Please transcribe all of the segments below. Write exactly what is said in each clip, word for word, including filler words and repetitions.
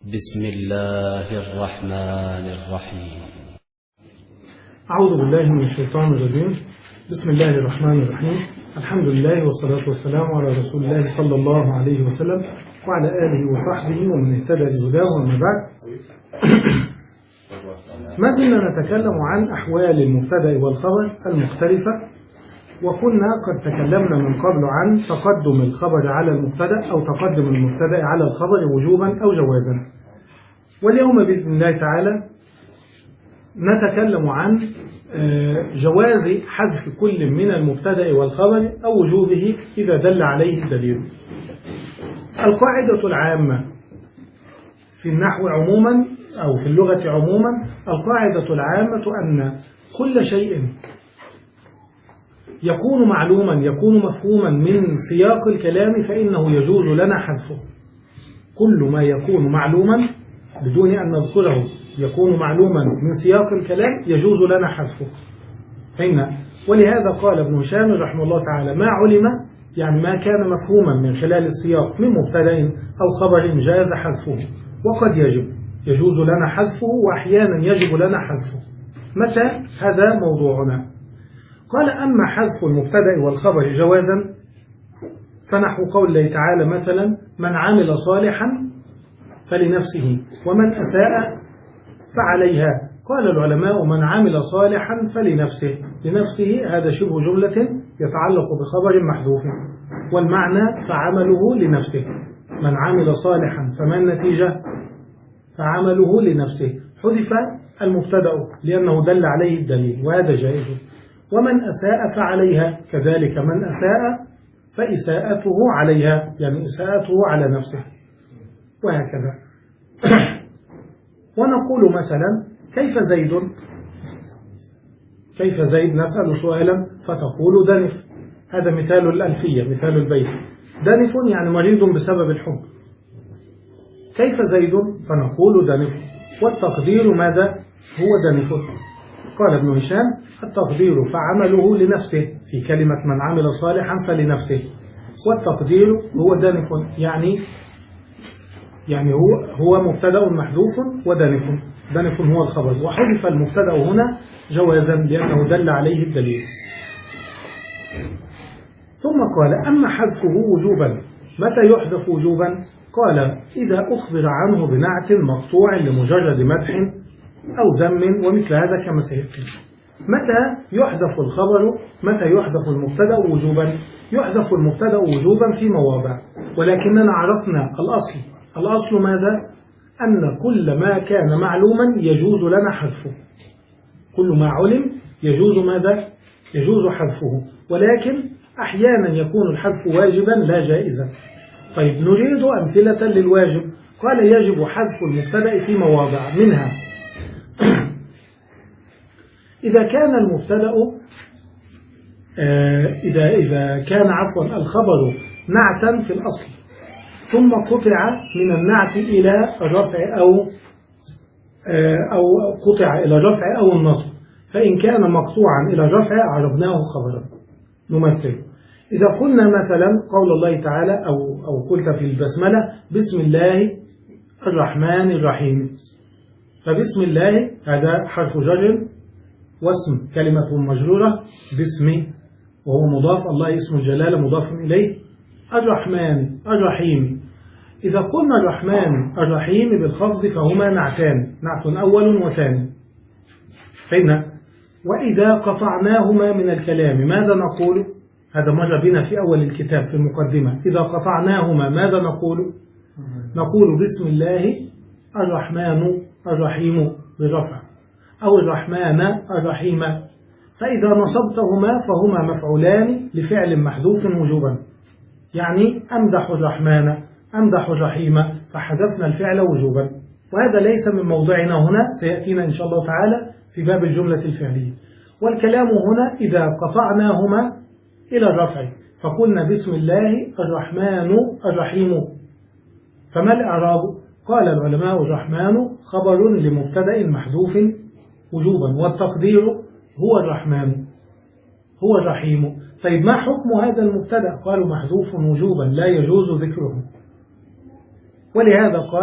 بسم الله الرحمن الرحيم. أعوذ بالله من الشيطان الرجيم. بسم الله الرحمن الرحيم. الحمد لله والصلاة والسلام على رسول الله صلى الله عليه وسلم وعلى آله وصحبه ومن اهتدى بهداه. وما بعد، ما زلنا نتكلم عن أحوال المبتدأ والخبر المختلفة، وكنا قد تكلمنا من قبل عن تقدم الخبر على المبتدأ أو تقدم المبتدأ على الخبر وجوبا أو جوازا. واليوم بإذن الله تعالى نتكلم عن جواز حذف كل من المبتدأ والخبر أو وجوبه إذا دل عليه الدليل. القاعدة العامة في النحو عموما أو في اللغة عموما، القاعدة العامة أن كل شيء يكون معلوما يكون مفهوما من سياق الكلام فإنه يجوز لنا حذفه. كل ما يكون معلوما بدون أن نذكره يكون معلوما من سياق الكلام يجوز لنا حذفه. فإن ولهذا قال ابن هشام رحمه الله تعالى: ما علم يعني ما كان مفهوما من خلال السياق من مبتدأ أو خبر جاز حذفه، وقد يجب يجوز لنا حذفه وأحيانا يجب لنا حذفه. متى؟ هذا موضوعنا. قال: أما حذف المبتدأ والخبر جوازا فنحو قول الله تعالى مثلا: من عمل صالحا فلنفسه ومن أساء فعليها. قال العلماء: من عمل صالحا فلنفسه، لنفسه هذا شبه جملة يتعلق بخبر محذوف، والمعنى فعمله لنفسه. من عمل صالحا فما النتيجة؟ فعمله لنفسه. حذف المبتدأ لأنه دل عليه الدليل وهذا جائز. ومن أساء فعليها، كذلك من أساء فإساءته عليها، يعني إساءته على نفسه، وهكذا. ونقول مثلا: كيف زيد؟ كيف زيد؟ نسأل سؤالا فتقول دنف. هذا مثال الألفية، مثال البيت. دنف يعني مريض بسبب الحب. كيف زيد؟ فنقول دنف. والتقدير ماذا؟ هو دنف. قال ابن هشام: التقدير فعمله لنفسه في كلمة من عمل صالحا فلنفسه، والتقدير هو دنف، يعني يعني هو هو مبتدأ محذوف ودنف. دنف هو الخبر، وحذف المبتدأ هنا جوازا لأنه دل عليه الدليل. ثم قال: أما حذفه وجوبا، متى يحذف وجوبا؟ قال: إذا أخبر عنه بنعت مقطوع لمجرد مدح أو ذم، ومثل هذا كما سيأتي. متى يحذف الخبر؟ متى يحذف المبتدأ وجوبا؟ يحذف المبتدأ وجوبا في مواضع، ولكننا عرفنا الأصل. الأصل ماذا؟ أن كل ما كان معلوما يجوز لنا حذفه. كل ما علم يجوز ماذا؟ يجوز حذفه، ولكن أحيانا يكون الحذف واجبا لا جائزا. طيب، نريد أمثلة للواجب. قال: يجب حذف المبتدأ في مواضع، منها إذا كان المبتدأ إذا إذا كان عفوا الخبر نعتا في الأصل، ثم قطع من النعت إلى الرفع أو أو قطع إلى الرفع أو النصب، فإن كان مقطوعا إلى الرفع عربناه خبرا. نمثل: إذا قلنا مثلا قول الله تعالى أو أو قلت في البسملة: بسم الله الرحمن الرحيم، فبسم الله هذا حرف جر واسم كلمة مجرورة باسم وهو مضاف، الله اسم الجلالة مضاف إليه. الرحمن الرحيم، إذا قلنا الرحمن الرحيم بالخفض فهما نعتان، نعت أول وثاني. فإن وإذا قطعناهما من الكلام ماذا نقول؟ هذا مر بنا في أول الكتاب في المقدمة. إذا قطعناهما ماذا نقول؟ نقول بسم الله الرحمن الرحيم بالرفع، أو الرحمن الرحيم. فإذا نصبتهما فهما مفعولان لفعل محذوف وجوبا، يعني أمدح الرحمن أمدح الرحيم، فحذفنا الفعل وجوبا. وهذا ليس من موضعنا هنا، سيأتينا إن شاء الله تعالى في باب الجملة الفعلية. والكلام هنا إذا قطعناهما إلى الرفع فقلنا بسم الله الرحمن الرحيم، فما الإعراب؟ قال العلماء: الرحمن خبر لمبتدأ محذوف وجوبا، والتقدير هو الرحمن هو الرحيم. طيب، ما حكم هذا المبتدأ؟ قالوا: محذوف وجوبا لا يجوز ذكره. ولهذا قال: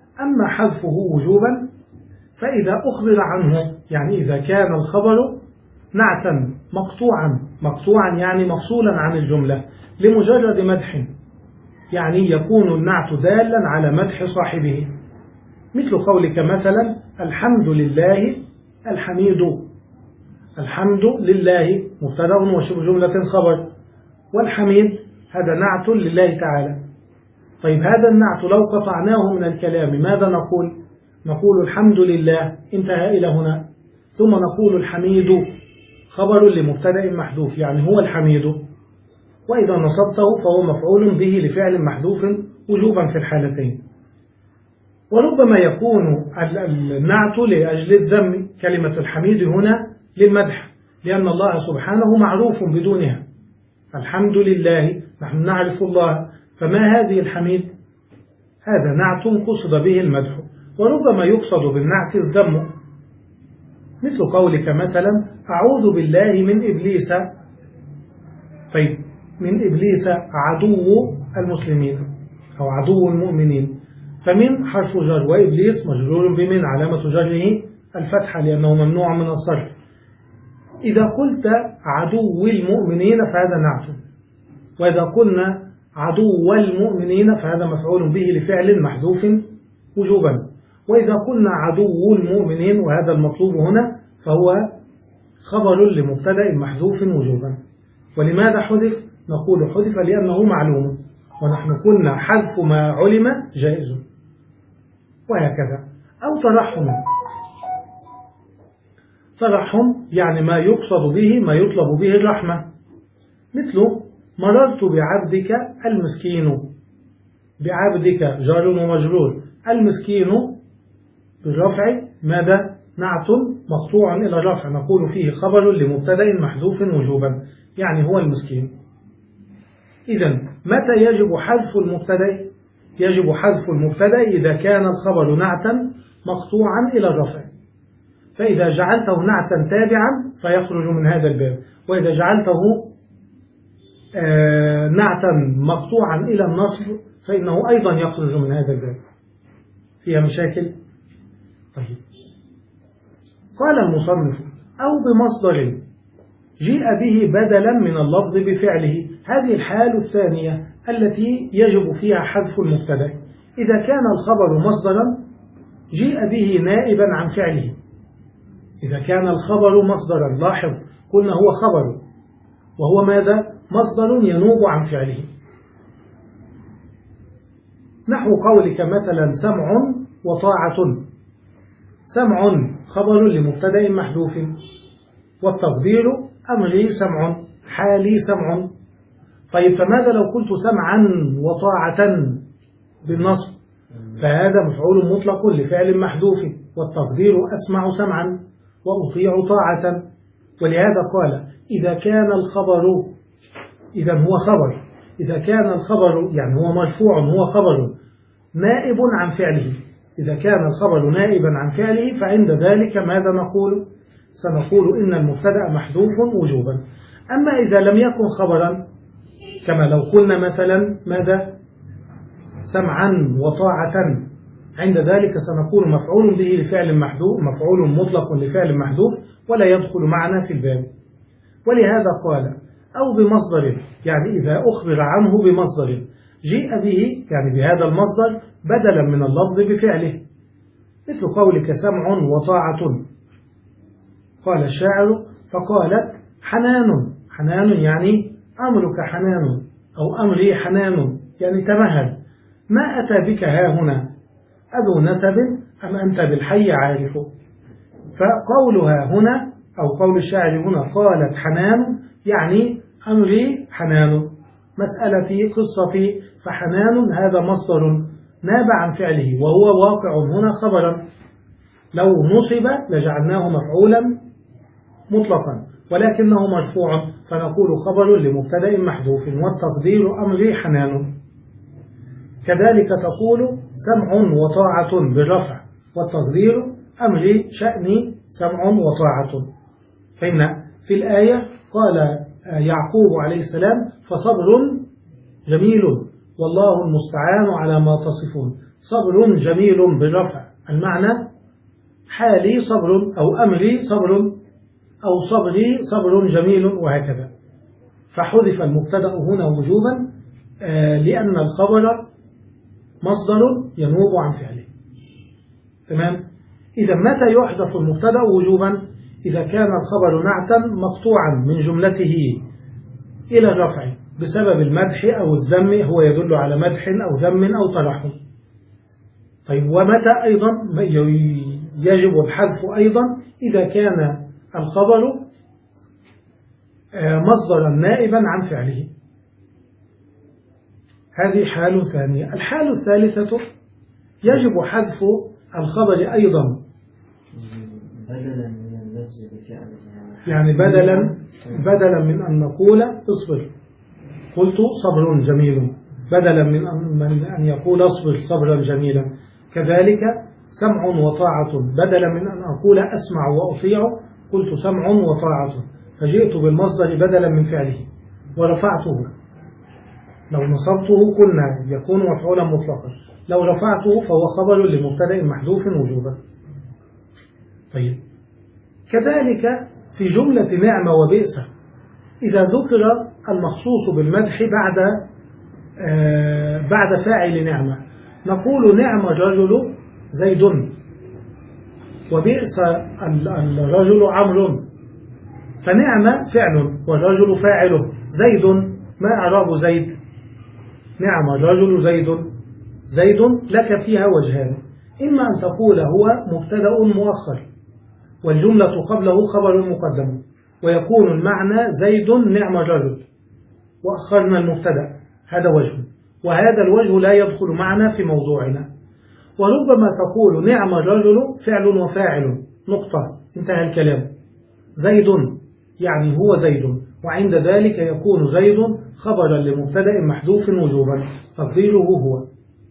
أما حذفه وجوبا فإذا أخبر عنه، يعني إذا كان الخبر نعتا مقطوعا، مقطوعا يعني مفصولا عن الجملة لمجرد مدح، يعني يكون النعت دالا على مدح صاحبه، مثل قولك مثلا الحمد لله الحميد. الحمد لله مبتدأ وشبه جملة خبر، والحميد هذا نعت لله تعالى. طيب هذا النعت لو قطعناه من الكلام ماذا نقول؟ نقول الحمد لله انتهى إلى هنا، ثم نقول الحميد خبر لمبتدأ محذوف، يعني هو الحميد، وإذا نصبته فهو مفعول به لفعل محذوف وجوبا في الحالتين. وربما يكون النعت لأجل الذم، كلمة الحميد هنا للمدح، لأن الله سبحانه معروف بدونها. الحمد لله نحن نعرف الله، فما هذه الحميد؟ هذا نعت قصد به المدح. وربما يقصد بالنعت الذم، مثل قولك مثلا أعوذ بالله من إبليس. طيب من إبليس عدو المسلمين أو عدو المؤمنين، فمن حرف جر وإبليس مجرور بمن علامة جره الفتحة لأنه ممنوع من الصرف. إذا قلت عدو المؤمنين فهذا نعت، وإذا قلنا عدو المؤمنين فهذا مفعول به لفعل محذوف وجوبا، وإذا قلنا عدو المؤمنين وهذا المطلوب هنا فهو خبر لمبتدأ محذوف وجوبا. ولماذا حذف؟ نقول حذف لأنه معلوم، ونحن قلنا حذف ما علم جائز، وهكذا. أو ترحم. ترحم يعني ما يقصد به ما يطلب به الرحمة، مثل مررت بعبدك المسكين. بعبدك جار ومجرور، المسكين بالرفع ماذا؟ نعت مقطوع إلى الرفع، نقول فيه خبر لمبتدأ محذوف وجوبا، يعني هو المسكين. إذن متى يجب حذف المبتدأ؟ يجب حذف المبتدأ إذا كان الخبر نعتا مقطوعا إلى الرفع، فإذا جعلته نعتا تابعا فيخرج من هذا الباب، وإذا جعلته آه نعتا مقطوعا إلى النصب فإنه أيضا يخرج من هذا الباب. فيها مشاكل؟ طيب. قال المصنف أو بمصدر جيء به بدلا من اللفظ بفعله. هذه الحالة الثانية التي يجب فيها حذف المبتدأ، إذا كان الخبر مصدرا جيء به نائبا عن فعله. إذا كان الخبر مصدرا، لاحظ قلنا هو خبر وهو ماذا؟ مصدر ينوب عن فعله، نحو قولك مثلا سمع وطاعة. سمع خبر لمبتدأ محذوف، والتقدير أمري سمع، حالي سمع. طيب فماذا لو قلت سمعا وطاعة بالنصب؟ فهذا مفعول مطلق لفعل محذوف، والتقدير أسمع سمعا وأطيع طاعة. ولهذا قال إذا كان الخبر، إذا هو خبر، إذا كان الخبر يعني هو مرفوع هو خبر نائب عن فعله، إذا كان الخبر نائبا عن فعله فعند ذلك ماذا نقول؟ سنقول إن المبتدأ محذوف وجوبا. أما إذا لم يكن خبرا كما لو قلنا مثلا ماذا؟ سمعا وطاعة، عند ذلك سنقول مفعول به لفعل محذوف، مفعول مطلق لفعل محذوف ولا يدخل معنا في الباب. ولهذا قال أو بمصدر، يعني إذا أخبر عنه بمصدر جيء به يعني بهذا المصدر بدلا من اللفظ بفعله، مثل قولك سمع وطاعة. قال الشاعر فقالت حنان. حنان يعني أمرك حنان أو أمري حنان، يعني تمهل. ما أتى بك ها هنا أذو نسب أم أنت بالحي عارف؟ فقولها هنا أو قول الشاعر هنا قالت حنان يعني أمري حنان، مسألتي قصتي، فحنان هذا مصدر ناب عن فعله وهو واقع هنا خبرا، لو نصب لجعلناه مفعولا مطلقا ولكنه مرفوع فنقول خبر لمبتدأ محذوف والتقدير أمري حنان. كذلك تقول سمع وطاعة بالرفع والتقدير أمري شأني سمع وطاعة. فإن في الآية قال يعقوب عليه السلام فصبر جميل والله المستعان على ما تصفون. صبر جميل بالرفع، المعنى حالي صبر أو أمري صبر أو صبري صبر جميل وهكذا. فحذف المبتدأ هنا وجوبا لأن الخبر مصدر ينوب عن فعله. تمام. إذا متى يحذف المبتدأ وجوبا؟ إذا كان الخبر نعتا مقطوعا من جملته إلى الرفع بسبب المدح أو الذم، هو يدل على مدح أو ذم أو ترحم. طيب ومتى أيضا يجب الحذف؟ أيضا إذا كان الخبر مصدرا نائبا عن فعله. هذه حال ثانية. الحال الثالثة يجب حذف الخبر أيضا يعني بدلا بدلا من أن نقول اصبر قلت صبر جميل، بدلا من أن يقول اصبر صبرا جميلا. كذلك سمع وطاعة، بدلا من أن أقول أسمع وأطيع قلت سمع وطاعة، فجئت بالمصدر بدلا من فعله ورفعته. لو نصبته قلنا يكون مفعولا مطلقا، لو رفعته فهو خبر لمبتدأ محذوف وجوبا. طيب كذلك في جملة نعمة وبئس إذا ذكر المخصوص بالمدح بعد آه بعد فاعل نعمة نقول نعم الرجل زيد وبئس الرجل عمرو، فنعم فعل والرجل فاعله. زيد ما إعراب زيد؟ نعم الرجل زيد، زيد لك فيها وجهان، إما أن تقول هو مبتدأ مؤخر والجملة قبله خبر مقدم ويكون المعنى زيد نعم الرجل وأخرنا المبتدأ، هذا وجه، وهذا الوجه لا يدخل معنا في موضوعنا. وربما تقول نعم الرجل فعل وفاعل نقطة انتهى الكلام، زيد يعني هو زيد، وعند ذلك يكون زيد خبرا لمبتدأ محذوف وجوبا تقديره هو.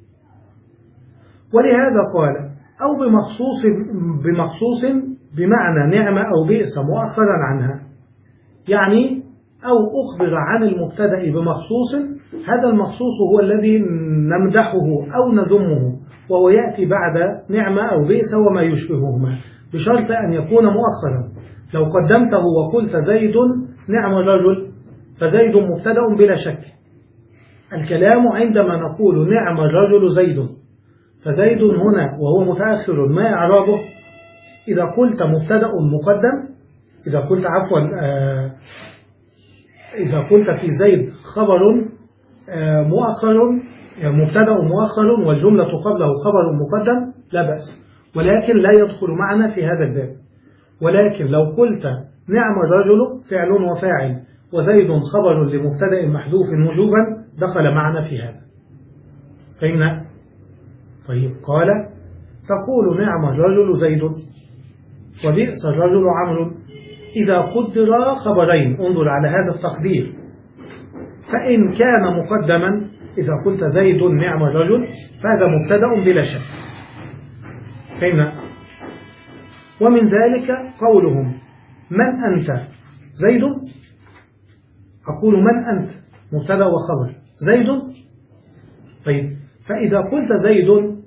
ولهذا قال أو بمخصوص بمخصوص بمعنى نعمة أو بئس مؤخرا عنها، يعني أو أخبر عن المبتدأ بمخصوص، هذا المخصوص هو الذي نمدحه أو نذمه وهو يأتي بعد نعمة أو بئس وما يشبههما، بشرط أن يكون مؤخرا. لو قدمته وقلت زيد نعم الرجل فزيد مبتدأ بلا شك. الكلام عندما نقول نعم الرجل زيد، فزيد هنا وهو متأخر ما إعرابه؟ إذا قلت مبتدأ مقدم، إذا قلت عفوا آه إذا قلت في زيد خبر آه مؤخر يعني مبتدأ مؤخر والجملة قبله خبر مقدم لا بأس، ولكن لا يدخل معنا في هذا الباب. ولكن لو قلت نعم الرجل فعل وفاعل وزيد خبر لمبتدأ محذوف وجوبا دخل معنا في هذا. فهمنا؟ طيب قال تقول نعم الرجل زيد وبئس الرجل عمرو إذا قدر خبرين، انظر على هذا التقدير، فإن كان مقدما إذا قلت زيد نعم الرجل فهذا مبتدأ بلا شك. فهمنا؟ ومن ذلك قولهم من أنت زيد، أقول من أنت مبتدأ وخبر زيد. طيب فإذا قلت زيد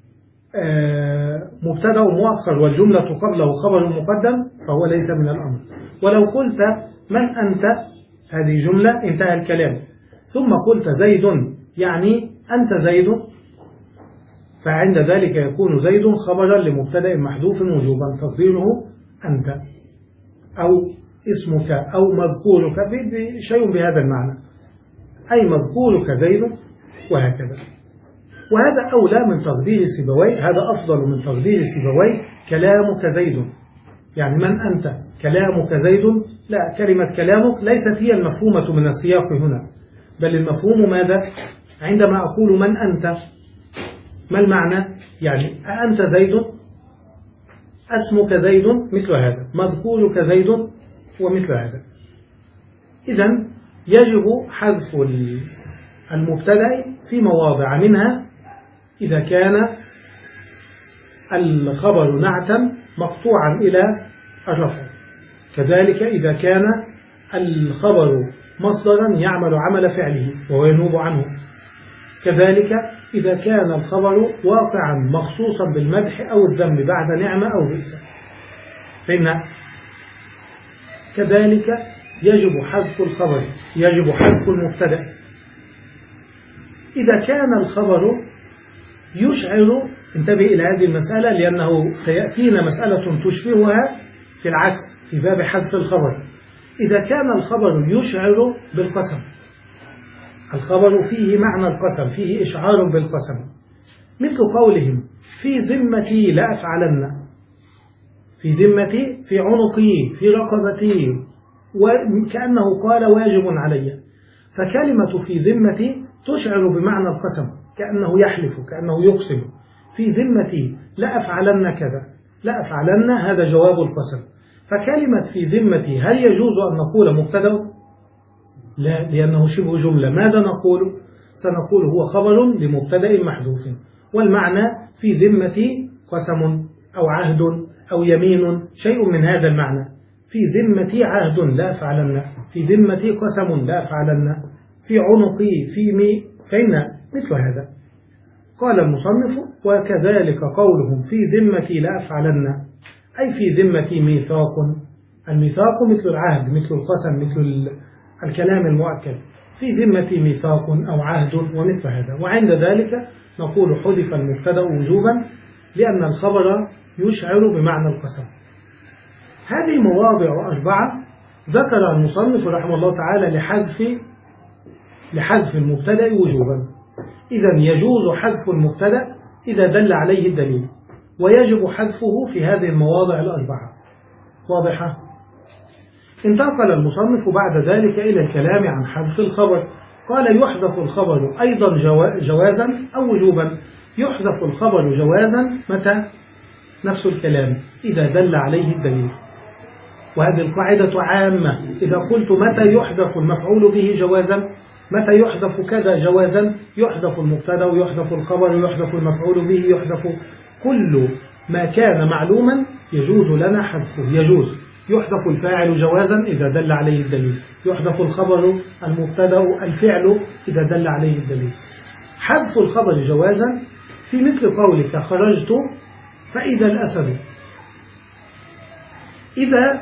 مبتدأ مؤخر والجملة قبله خبر مقدم فهو ليس من الأمر. ولو قلت من أنت هذه جملة انتهى الكلام، ثم قلت زيد يعني أنت زيد، فعند ذلك يكون زيد خبرا لمبتدأ محذوف وجوبا تقديره أنت أو اسمك أو مذكورك بشيء بهذا المعنى، أي مذكورك زيد وهكذا. وهذا أولى من تقدير سيبويه، هذا أفضل من تقدير سيبويه كلامك زيد، يعني من أنت كلامك زيد، لا، كلمة كلامك ليست هي المفهومة من السياق هنا، بل المفهوم ماذا؟ عندما أقول من أنت ما المعنى؟ يعني أنت زيد، اسمك زيد مثل هذا، مذكورك زيد ومثل هذا. إذن يجب حذف المبتدأ في مواضع، منها إذا كان الخبر نعتا مقطوعا إلى الرفع، كذلك إذا كان الخبر مصدرا يعمل عمل فعله وهو ينوب عنه، كذلك إذا كان الخبر واقعا مخصوصا بالمدح أو الذم بعد نعمة أو بئس. فإن كذلك يجب حذف الخبر، يجب حذف المبتدأ إذا كان الخبر يشعر. انتبه إلى هذه المسألة لأنه سيأتينا مسألة تشبهها في العكس في باب حذف الخبر. إذا كان الخبر يشعر بالقسم، الخبر فيه معنى القسم، فيه إشعار بالقسم، مثل قولهم في ذمتي لأفعلن، في ذمتي في عنقي في رقبتي، وكأنه قال واجب علي. فكلمة في ذمتي تشعر بمعنى القسم، كأنه يحلف، كأنه يقسم. في ذمتي لأفعلن كذا، لأفعلن هذا جواب القسم. فكلمة في ذمتي هل يجوز أن نقول مبتدأ؟ لا، لأنه شبه جملة. ماذا نقول؟ سنقول هو خبر لمبتدأ محذوف، والمعنى في ذمتي قسم أو عهد أو يمين، شيء من هذا المعنى. في ذمتي عهد لا أفعلن، في ذمتي قسم لا أفعلن، في عنقي في مي فإن مثل هذا. قال المصنف وكذلك قولهم في ذمتي لا أفعلن، أي في ذمتي ميثاق. الميثاق مثل العهد، مثل القسم، مثل الكلام المؤكد. في ذمتي ميثاق أو عهد ومثل هذا. وعند ذلك نقول حذف المبتدأ وجوبا لأن الخبر يشعر بمعنى القسم. هذه مواضع أربعة ذكر المصنف رحمه الله تعالى لحذف لحذف المبتدأ وجوبا. إذن يجوز حذف المبتدأ إذا دل عليه الدليل، ويجب حذفه في هذه المواضع الأربعة. واضحة؟ انتقل المصنف بعد ذلك إلى الكلام عن حذف الخبر. قال يحذف الخبر أيضا جوازا أو وجوبا. يحذف الخبر جوازا متى؟ نفس الكلام إذا دل عليه الدليل. وهذه القاعدة عامة. إذا قلت متى يحذف المفعول به جوازا، متى يحذف كذا جوازا، يحذف المبتدا ويحذف الخبر ويحذف المفعول به، يحذف كل ما كان معلوما يجوز لنا حذفه. يجوز يحذف الفاعل جوازا إذا دل عليه الدليل، يحذف الخبر المبتدا الفعل إذا دل عليه الدليل. حذف الخبر جوازا في مثل قولك خرجت فإذا الأسد. إذا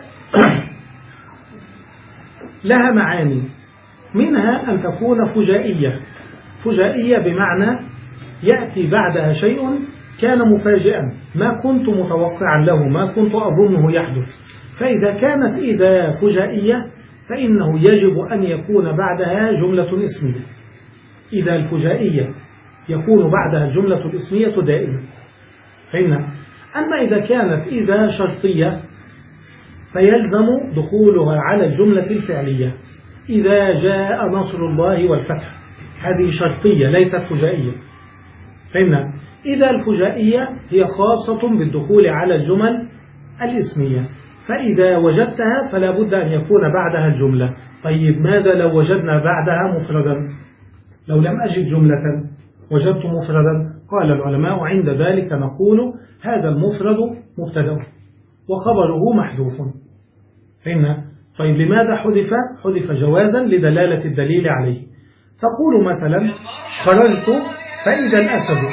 لها معاني، منها أن تكون فجائية. فجائية بمعنى يأتي بعدها شيء كان مفاجئا، ما كنت متوقعا له، ما كنت أظنه يحدث. فإذا كانت إذا فجائية فإنه يجب أن يكون بعدها جملة اسمية. إذا الفجائية يكون بعدها الجملة الاسمية دائما. فإن أما إذا كانت إذا شرطية فيلزم دخولها على الجملة الفعلية. إذا جاء نصر الله والفتح، هذه شرطية ليست فجائية. فإن إذا الفجائية هي خاصة بالدخول على الجمل الاسمية، فإذا وجدتها فلا بد أن يكون بعدها الجملة. طيب ماذا لو وجدنا بعدها مفردا؟ لو لم أجد جملة وجدت مفردا، قال العلماء عند ذلك نقول هذا المفرد مبتدأ وخبره محذوف. فإن طيب لماذا حذف؟ حذف جوازا لدلالة الدليل عليه. تقول مثلا خرجت فإذا الأسد،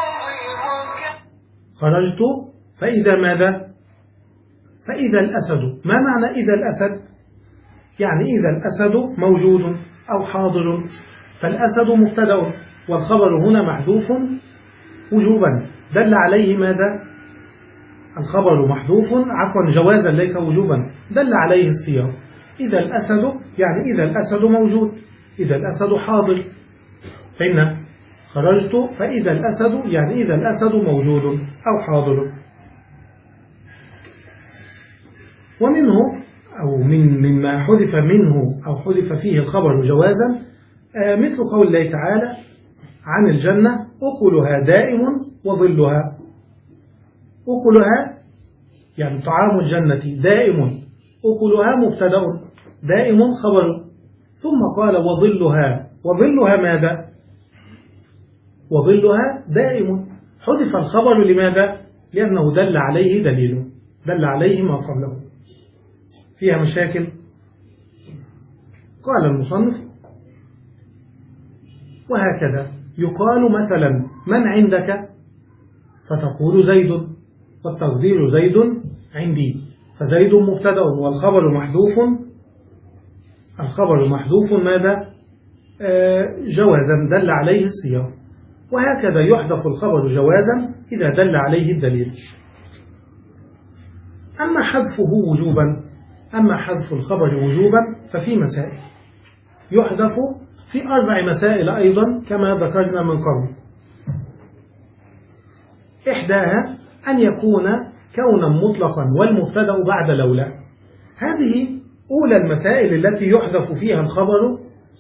خرجت فإذا ماذا؟ فإذا الأسد. ما معنى إذا الأسد؟ يعني إذا الأسد موجود أو حاضر، فالأسد مبتدأ والخبر هنا محذوف وجوبا. دل عليه ماذا؟ الخبر محذوف عفوا جوازا ليس وجوبا، دل عليه السياق. إذا الأسد يعني إذا الأسد موجود، إذا الأسد حاضر. فإن خرجت فإذا الأسد يعني إذا الأسد موجود أو حاضر. ومنه أو من مما حذف منه أو حذف فيه الخبر جوازا مثل قول الله تعالى عن الجنة أكلها دائم وظلها. أكلها يعني طعام الجنة دائم، أكلها مبتدأ، دائم خبر. ثم قال وظلها. وظلها ماذا؟ وظلها دائم. حذف الخبر لماذا؟ لأنه دل عليه دليل، دل عليه ما قبله. فيها مشاكل؟ قال المصنف وهكذا يقال مثلا من عندك؟ فتقول زيد، والتقدير زيد عندي. فزيد مبتدأ والخبر محذوف، الخبر محذوف ماذا؟ آه جوازا دل عليه السياق. وهكذا يحذف الخبر جوازا إذا دل عليه الدليل. أما حذفه وجوبا أما حذف الخبر وجوبا ففي مسائل يحذف في أربع مسائل أيضا كما ذكرنا من قبل. إحداها أن يكون كونا مطلقا والمبتدأ بعد لولا. هذه أولى المسائل التي يحذف فيها الخبر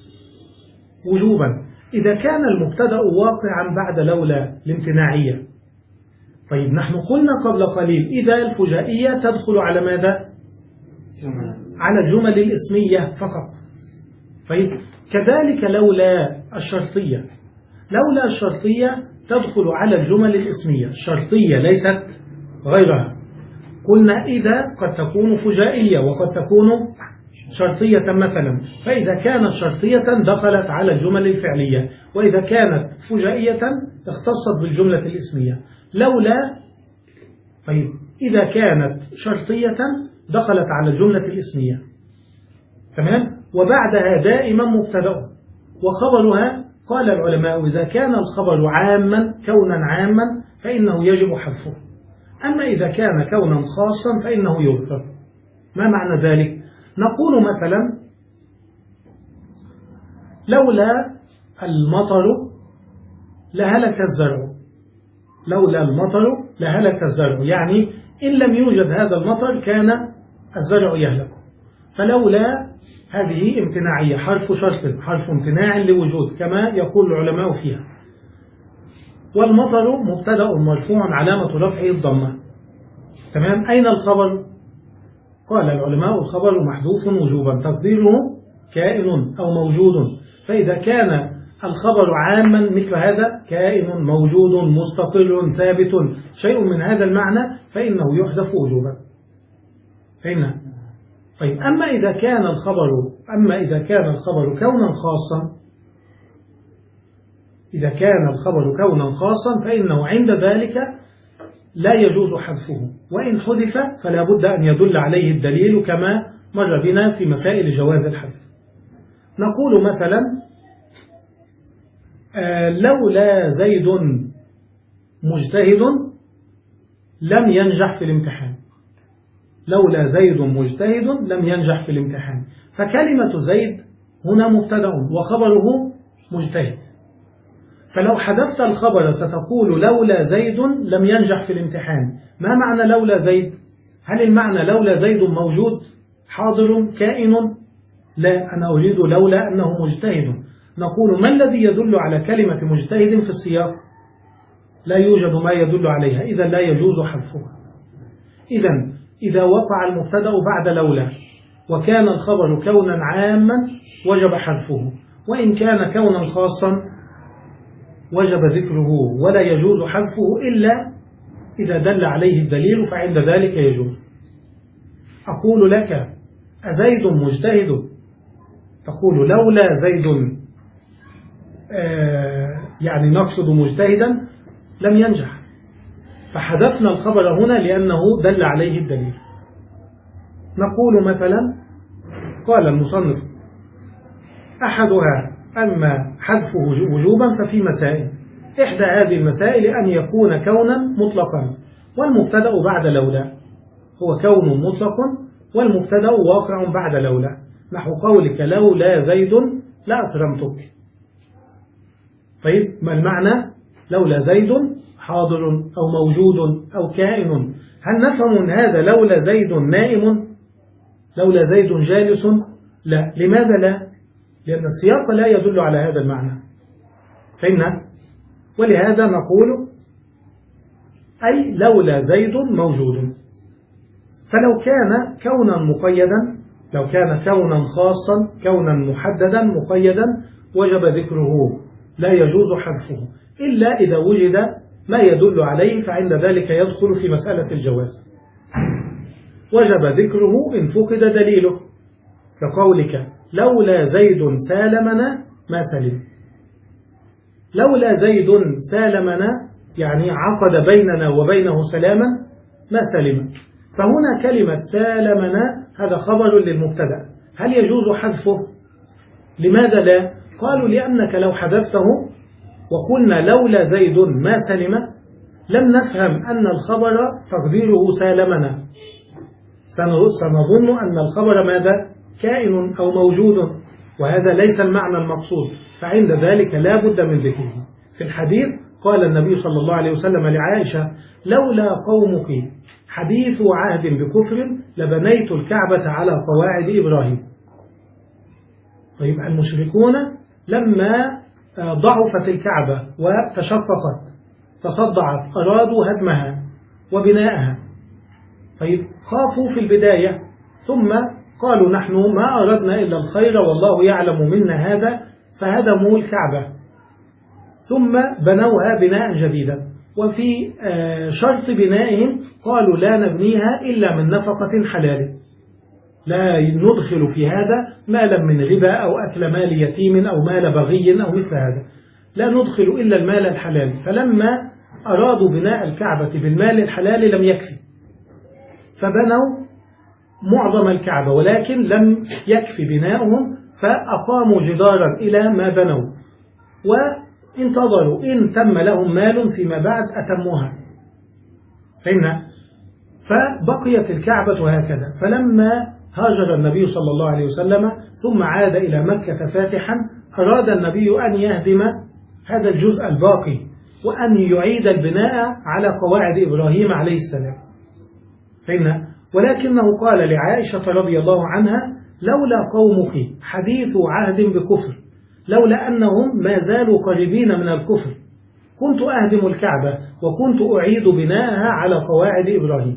وجوبا إذا كان المبتدأ واقعا بعد لولا الامتناعية. طيب نحن قلنا قبل قليل إذا الفجائية تدخل على ماذا؟ على الجمل الاسمية فقط. طيب كذلك لولا الشرطية، لولا الشرطية تدخل على الجمل الاسمية الشرطية ليست غيرها. قلنا إذا قد تكون فجائية وقد تكون شرطية مثلا، فإذا كانت شرطية دخلت على الجمل الفعلية، وإذا كانت فجائية اختصت بالجملة الاسمية. لولا طيب إذا كانت شرطية دخلت على الجملة الاسمية، تمام. وبعدها دائما مبتدأ وخبرها. قال العلماء إذا كان الخبر عاما كونا عاما فإنه يجب حذفه، أما إذا كان كونا خاصا فإنه يذكر. ما معنى ذلك؟ نقول مثلا لولا المطر لهلك الزرع، لولا المطر لهلك الزرع، يعني إن لم يوجد هذا المطر كان الزرع يهلك. فلولا هذه امتناعية، حرف شرط، حرف امتناع لوجود كما يقول العلماء فيها. والمطر مبتدأ مرفوع علامة رفعه الضمة، تمام. أين الخبر؟ قال العلماء الخبر محذوف وجوبا تقديره كائن أو موجود. فإذا كان الخبر عاما مثل هذا كائن موجود مستقر ثابت شيء من هذا المعنى فإنه يحذف وجوبا. فإنه طيب أما إذا كان الخبر أما إذا كان الخبر كونا خاصا إذا كان الخبر كونا خاصا فإنه عند ذلك لا يجوز حذفه، وإن حذف فلا بد أن يدل عليه الدليل كما مر بنا في مسائل جواز الحذف. نقول مثلا آه لولا زيد مجتهد لم ينجح في الامتحان. لولا زيد مجتهد لم ينجح في الامتحان. فكلمة زيد هنا مبتدأ وخبره مجتهد، فلو حذفت الخبر ستقول لولا زيد لم ينجح في الامتحان. ما معنى لولا زيد؟ هل المعنى لولا زيد موجود حاضر كائن؟ لا، أنا أريد لولا أنه مجتهد. نقول ما الذي يدل على كلمة مجتهد في السياق؟ لا يوجد ما يدل عليها، إذا لا يجوز حذفها. إذا إذا وقع المبتدأ بعد لولا وكان الخبر كونا عاما وجب حذفه، وإن كان كونا خاصا وجب ذكره ولا يجوز حذفه إلا إذا دل عليه الدليل، فعند ذلك يجوز. أقول لك أزيد مجتهد؟ تقول لولا زيد آه يعني نقصد مجتهدا لم ينجح، فحذفنا الخبر هنا لأنه دل عليه الدليل. نقول مثلا قال المصنف أحدها أما حذفه وجوبا ففي مسائل. إحدى هذه المسائل أن يكون كونا مطلقا والمبتدأ بعد لولا، هو كون مطلق والمبتدأ واقع بعد لولا، نحو قولك لولا زيد لأكرمتك. طيب ما المعنى؟ لولا زيد حاضر أو موجود أو كائن. هل نفهم من هذا لولا زيد نائم؟ لولا زيد جالس؟ لا. لماذا لا؟ لأن السياق لا يدل على هذا المعنى. فإن ولهذا نقول أي لولا زيد موجود. فلو كان كونا مقيدا، لو كان كونا خاصا كونا محددا مقيدا وجب ذكره لا يجوز حذفه إلا إذا وجد ما يدل عليه، فعند ذلك يدخل في مسألة الجواز. وجب ذكره إن فقد دليله، كقولك لولا زيد سالمنا ما سلم. لولا زيد سالمنا يعني عقد بيننا وبينه سلاما ما سلم. فهنا كلمة سالمنا هذا خبر للمبتدأ، هل يجوز حذفه؟ لماذا لا؟ قالوا لأنك لو حذفته وقلنا لولا زيد ما سلم لم نفهم أن الخبر تقديره سالمنا، سنظن أن الخبر ماذا؟ كائن أو موجود، وهذا ليس المعنى المقصود، فعند ذلك لا بد من ذكره. في الحديث قال النبي صلى الله عليه وسلم لعائشة لولا قومك حديث عهد بكفر لبنيت الكعبة على قواعد إبراهيم. طيب المشركون لما ضعفت الكعبة وتشققت تصدعت أرادوا هدمها وبناءها، طيب خافوا في البداية ثم قالوا نحن ما أردنا إلا الخير والله يعلم منا هذا، فهدموا الكعبة ثم بنوها بناء جديدا. وفي شرط بنائهم قالوا لا نبنيها إلا من نفقة حلال، لا ندخل في هذا مالا من ربا أو أكل مال يتيم أو مال بغي أو مثل هذا، لا ندخل إلا المال الحلال. فلما أرادوا بناء الكعبة بالمال الحلال لم يكفي، فبنوا معظم الكعبة ولكن لم يكفي بناؤهم، فأقاموا جدارا إلى ما بنوا وانتظروا إن تم لهم مال فيما بعد أتموها، فهمنا؟ فبقيت الكعبة هكذا. فلما هاجر النبي صلى الله عليه وسلم ثم عاد إلى مكة فاتحا أراد النبي أن يهدم هذا الجزء الباقي وأن يعيد البناء على قواعد إبراهيم عليه السلام، فهمنا؟ ولكنه قال لعائشة رضي الله عنها لولا قومك حديث عهد بكفر، لولا أنهم ما زالوا قريبين من الكفر كنت أهدم الكعبة وكنت أعيد بناءها على قواعد إبراهيم.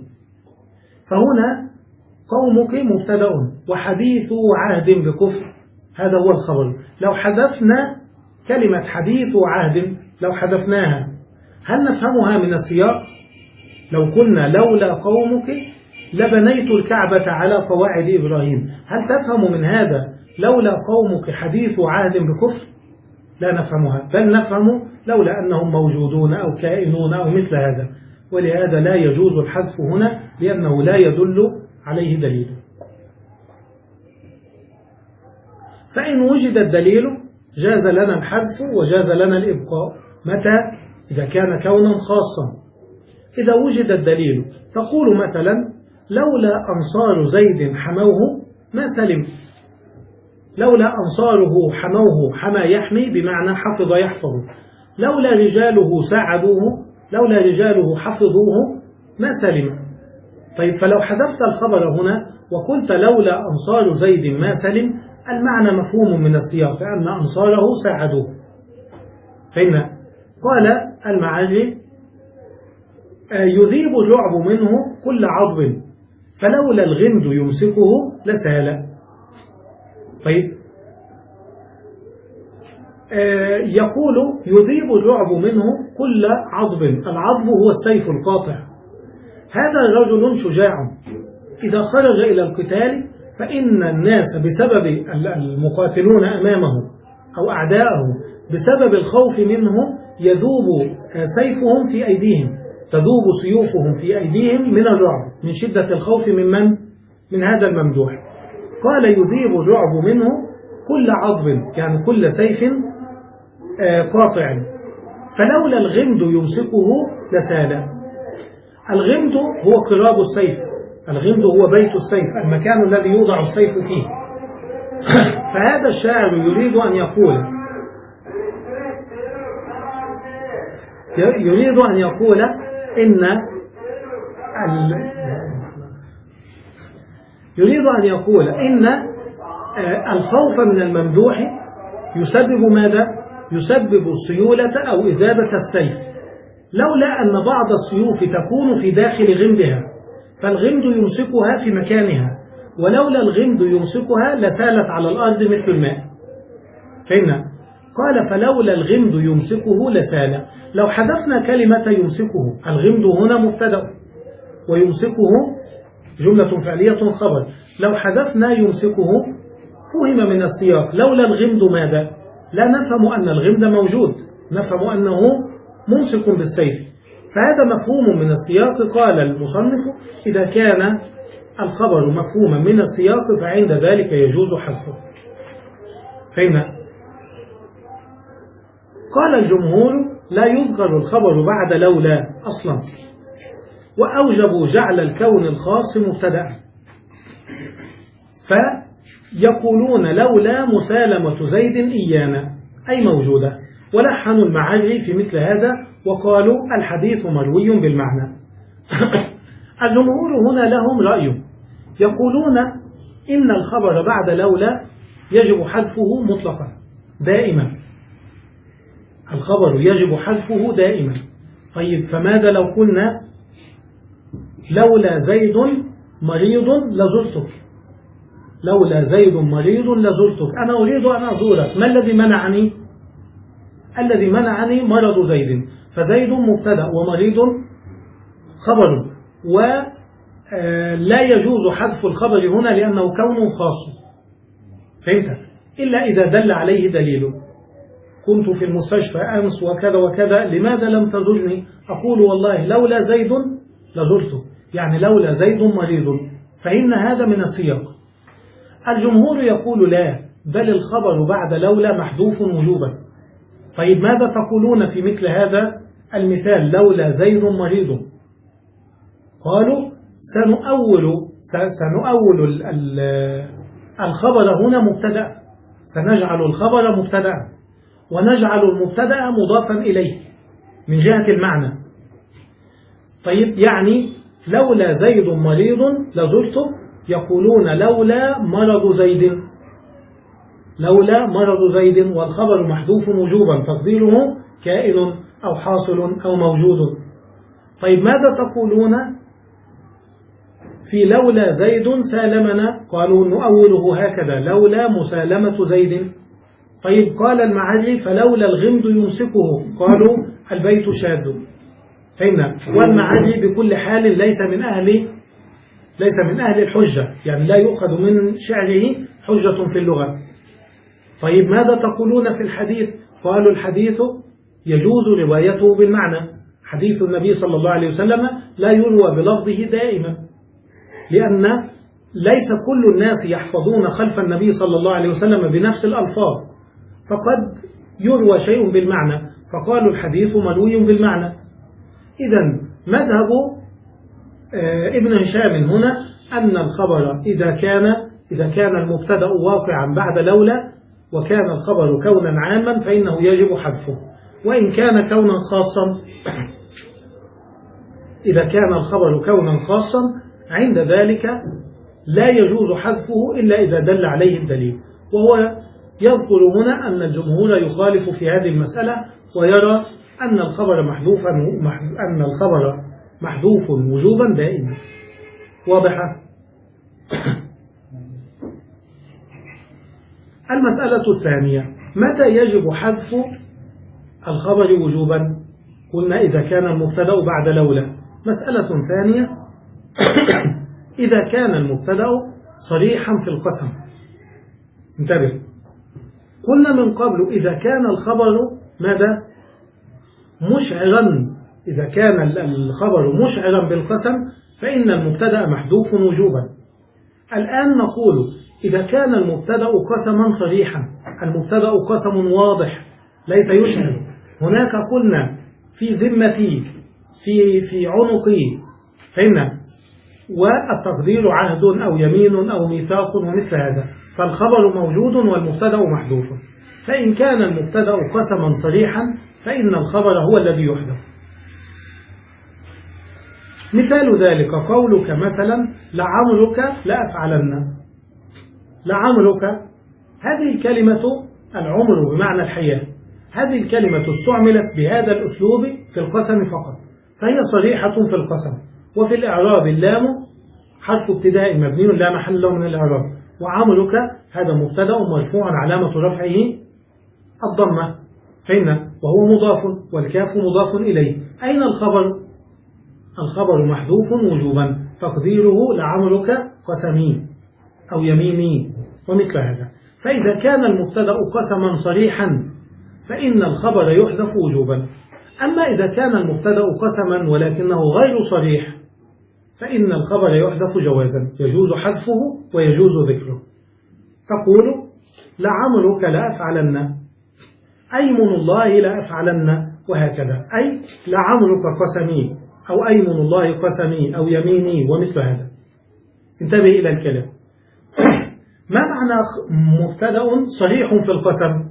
فهنا قومك مبتدأ وحديث عهد بكفر هذا هو الخبر. لو حذفنا كلمة حديث عهد لو حذفناها هل نفهمها من السياق؟ لو قلنا لولا قومك لبنيت الكعبة على قواعد إبراهيم، هل تفهم من هذا لولا قومك حديث عهد بكفر؟ لا نفهمها، بل نفهم لولا أنهم موجودون أو كائنون أو مثل هذا، ولهذا لا يجوز الحذف هنا لأنه لا يدل عليه دليل. فإن وجد الدليل جاز لنا الحذف وجاز لنا الإبقاء. متى؟ إذا كان كونا خاصا. إذا وجد الدليل تقول مثلا لولا أنصار زيد حموه ما سلم، لولا أنصاره حموه، حمى يحمي بمعنى حفظ يحفظ، لولا رجاله ساعدوه، لولا رجاله حفظوه ما سلم. طيب فلو حذفت الخبر هنا وقلت لولا أنصار زيد ما سلم المعنى مفهوم من السياق لأن أنصاره ساعدوه، فإن قال المعري يذيب الرعب منه كل عضب فلولا الغمد يمسكه لسال. طيب يقول يذيب الرعب منه كل عضب، العضب هو السيف القاطع. هذا رجل شجاع إذا خرج إلى القتال فإن الناس بسبب المقاتلون أمامه أو أعداءه بسبب الخوف منه يذوب سيفهم في أيديهم، تذوب سيوفهم في أيديهم من الرعب من شدة الخوف من من؟ من هذا الممدوح. قال يذيب الرعب منه كل عضب يعني كل سيف قاطع فلولا الغمد يمسكه لسال. الغمد هو قراب السيف، الغمد هو بيت السيف، المكان الذي يوضع السيف فيه. فهذا الشاعر يريد أن يقول يريد أن يقول إن يريد أن يقول إن الخوف من الممدوح يسبب ماذا؟ يسبب السيولة أو إذابة السيف، لولا أن بعض السيوف تكون في داخل غمدها فالغمد يمسكها في مكانها، ولولا الغمد يمسكها لسالت على الأرض مثل الماء، فهمنا؟ قال فلولا الغمد يمسكه لسال. لو حذفنا كلمة يمسكه، الغمد هنا مبتدأ ويمسكه جملة فعلية خبر، لو حذفنا يمسكه فهم من السياق لولا الغمد ماذا؟ لا نفهم أن الغمد موجود نفهم أنه ممسك بالسيف. فهذا مفهوم من السياق. قال المصنف إذا كان الخبر مفهوما من السياق فعند ذلك يجوز حذفه. فهمنا؟ قال الجمهور لا يذكر الخبر بعد لولا أصلا، وأوجبوا جعل الكون الخاص مبتدأ، فيقولون لولا مسالمة زيد إيانا أي موجودة، ولحنوا المعاجي في مثل هذا وقالوا الحديث مروي بالمعنى. الجمهور هنا لهم رأي، يقولون إن الخبر بعد لولا يجب حذفه مطلقا دائما، الخبر يجب حذفه دائما. طيب فماذا لو قلنا لولا زيد مريض لزرتك، لولا زيد مريض لزرتك، أنا أريد أن أزورك، ما الذي منعني؟ الذي منعني مرض زيد، فزيد مبتدأ ومريض خبر، ولا يجوز حذف الخبر هنا لأنه كونه خاص. فهمت؟ إلا إذا دل عليه دليل. كنت في المستشفى أمس وكذا وكذا، لماذا لم تزرني؟ أقول والله لولا زيد لزرته، يعني لولا زيد مريض، فإن هذا من السياق. الجمهور يقول لا، بل الخبر بعد لولا محذوف وجوبا. طيب ماذا تقولون في مثل هذا المثال لولا زيد مريض؟ قالوا سنؤول سنؤول الخبر هنا مبتدأ، سنجعل الخبر مبتدأ ونجعل المبتدأ مضافا إليه من جهة المعنى. طيب يعني لولا زيد مريض لزرته، يقولون لولا مرض زيد، لولا مرض زيد، والخبر محذوف وجوبا تقديره كائن أو حاصل أو موجود. طيب ماذا تقولون في لولا زيد سالمنا؟ قالوا نؤوله هكذا لولا مسالمة زيد. طيب قال المعري فلولا الغمد يمسكه، قالوا البيت شاذ. فهمنا؟ والمعري بكل حال ليس من أهل ليس من أهل الحجة، يعني لا يؤخذ من شعره حجة في اللغة. طيب ماذا تقولون في الحديث؟ قالوا الحديث يجوز روايته بالمعنى، حديث النبي صلى الله عليه وسلم لا يروى بلفظه دائما، لأن ليس كل الناس يحفظون خلف النبي صلى الله عليه وسلم بنفس الألفاظ، فقد يروى شيء بالمعنى، فقالوا الحديث مروي بالمعنى. إذن مذهب ابن هشام هنا أن الخبر إذا كان إذا كان المبتدأ واقعا بعد لولا وكان الخبر كونا عاما فإنه يجب حذفه، وإن كان كونا خاصا إذا كان الخبر كونا خاصا عند ذلك لا يجوز حذفه إلا إذا دل عليه الدليل. وهو يذكر هنا أن الجمهور يخالف في هذه المسألة ويرى أن الخبر محذوفا أن الخبر محذوف وجوبا دائما. واضحة؟ المسألة الثانية متى يجب حذف الخبر وجوبا؟ قلنا إذا كان المبتدأ بعد لولا. مسألة ثانية إذا كان المبتدأ صريحا في القسم. انتبه، قلنا من قبل إذا كان الخبر ماذا؟ مشعرا، إذا كان الخبر مشعرا بالقسم فإن المبتدأ محذوف وجوبا. الآن نقول إذا كان المبتدأ قسما صريحا، المبتدأ قسم واضح ليس يشعر، هناك قلنا في ذمتي في في عنقي، فهمنا، والتقدير عهد أو يمين أو ميثاق ومثل هذا، فالخبر موجود والمبتدأ محذوف. فإن كان المبتدأ قسما صريحا فإن الخبر هو الذي يحذف. مثال ذلك قولك مثلا لعمرك لأفعلن. لعمرك هذه الكلمة العمر بمعنى الحياة، هذه الكلمة استعملت بهذا الأسلوب في القسم فقط، فهي صريحة في القسم. وفي الإعراب اللام حرف ابتداء مبني لا محل له من الإعراب، وعمرك هذا مبتدأ مرفوع علامة رفعه الضمة، فإن وهو مضاف والكاف مضاف إليه. أين الخبر؟ الخبر محذوف وجوبا تقديره لعمرك قسمي أو يميني ومثل هذا. فإذا كان المبتدأ قسما صريحا فإن الخبر يحذف وجوبا. أما إذا كان المبتدأ قسما ولكنه غير صريح فإن الخبر يحذف جوازا، يجوز حذفه ويجوز ذكره. تقول لعمرك لا أفعلن، أيمن الله لا أفعلن، وهكذا. أي لعمرك قسمي أو أيمن الله قسمي أو يميني ومثل هذا. انتبه إلى الكلام. ما معنى مبتدأ صريح في القسم؟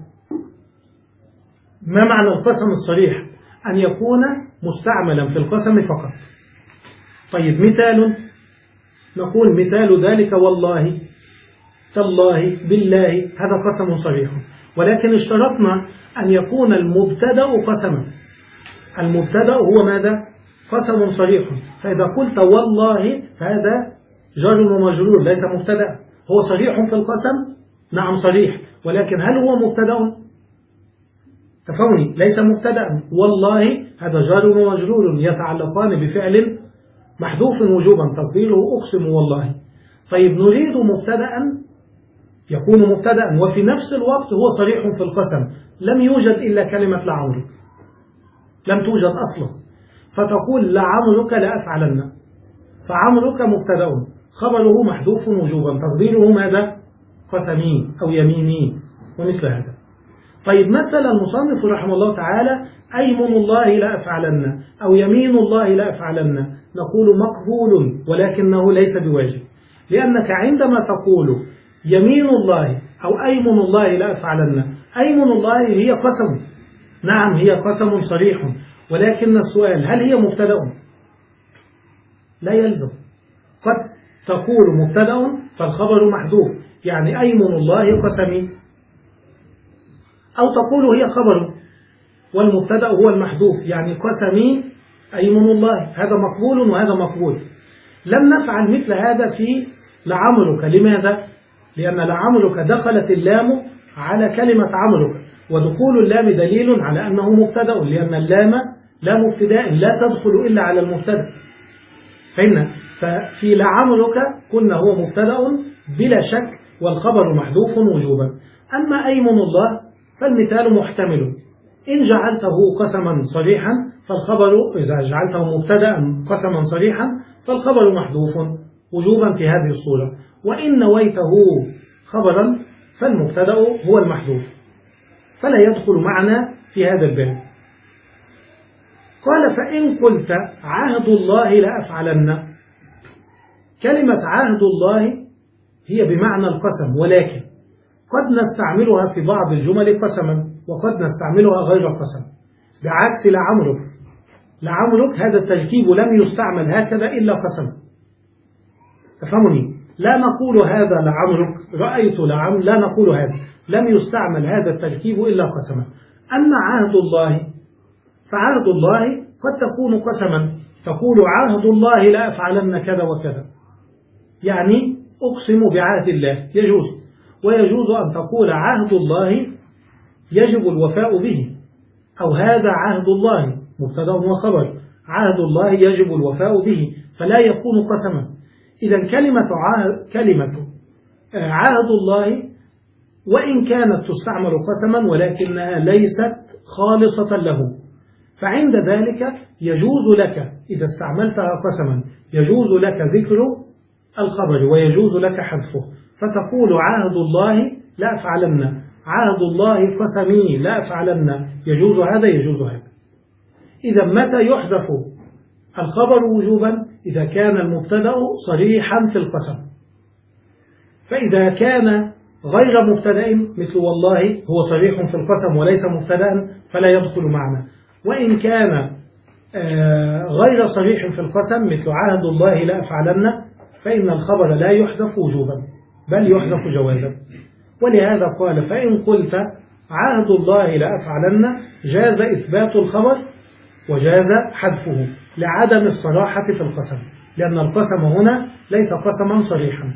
ما معنى القسم الصريح؟ أن يكون مستعملا في القسم فقط. طيب مثال، نقول مثال ذلك والله تالله بالله، هذا قسم صريح، ولكن اشترطنا أن يكون المبتدأ قسما. المبتدأ هو ماذا؟ قسم صريح. فإذا قلت والله فهذا جار ومجرور ليس مبتدأ. هو صريح في القسم؟ نعم صريح، ولكن هل هو مبتدأ؟ تفهمني؟ ليس مبتدأ. والله هذا جار ومجرور يتعلقان بفعل محذوف وجوبا تقديره أقسم والله. طيب نريد مبتدأ يكون مبتدأ وفي نفس الوقت هو صريح في القسم. لم يوجد إلا كلمة لعمرك، لم توجد أصلا. فتقول لعمرك لا أفعلن، فعمرك مبتدأ خبره محذوف وجوبا تقديره ماذا؟ قسمي أو يميني ومثل هذا. طيب مثل المصنف رحمه الله تعالى أيمن الله لا أفعلن أو يمين الله لا أفعلن، نقول مقبول ولكنه ليس بواجب، لأنك عندما تقول يمين الله أو أيمن الله لا أفعلن، أيمن الله هي قسم، نعم هي قسم صريح، ولكن السؤال هل هي مبتدأ؟ لا يلزم. قد تقول مبتدأ فالخبر محذوف، يعني أيمن الله قسمي، أو تقول هي خبر والمبتدأ هو المحذوف، يعني قسمي أيمن الله، هذا مقبول وهذا مقبول. لم نفعل مثل هذا في لعمرك. لماذا؟ لأن لعمرك دخلت اللام على كلمة عمرك، ودخول اللام دليل على أنه مبتدأ، لأن اللام لام ابتداء لا تدخل إلا على المبتدأ. فإن ففي لعمرك قلنا هو مبتدأ بلا شك والخبر محذوف وجوبا. أما أيمن الله فالمثال محتمل، إن جعلته قسما صريحا فالخبر، إذا جعلته مبتدأ قسما صريحا فالخبر محذوف وجوبا في هذه الصورة، وإن نويته خبرا فالمبتدأ هو المحذوف، فلا يدخل معنا في هذا الباب. قال فإن قلت عهد الله لا أفعلن، كلمة عهد الله هي بمعنى القسم، ولكن قد نستعملها في بعض الجمل قسما وقد نستعملها غير قسم، بعكس لعمرك. لعمرك هذا التركيب لم يستعمل هكذا إلا قسما. تفهمني؟ لا نقول هذا لعمرك رأيت لعم، لا نقول هذا، لم يستعمل هذا التركيب إلا قسما. أما عهد الله فعهد الله قد تكون قسما، تقول عهد الله لا أفعلن كذا وكذا، يعني أقسم بعهد الله، يجوز. ويجوز أن تقول عهد الله يجب الوفاء به، أو هذا عهد الله مبتدأ وخبر، عهد الله يجب الوفاء به، فلا يكون قسما. إذا كلمة عهد, كلمة عهد الله وإن كانت تستعمل قسما ولكنها ليست خالصة له، فعند ذلك يجوز لك إذا استعملتها قسما يجوز لك ذكر الخبر ويجوز لك حذفه، فتقول عهد الله لا أفعلن، عهد الله قسمي لا أفعلن، يجوز هذا يجوز هذا. إذا متى يحذف الخبر وجوبا؟ إذا كان المبتدأ صريحا في القسم. فإذا كان غير مبتدأ مثل والله هو صريح في القسم وليس مبتدأ فلا يدخل معنا. وإن كان غير صريح في القسم مثل عهد الله لا أفعلن فإن الخبر لا يحذف وجوبا بل يحذف جوازا. ولهذا قال فإن قلت عهد الله لا أفعلن جاز إثبات الخبر وجاز حذفه لعدم الصراحة في القسم، لأن القسم هنا ليس قسما صريحا.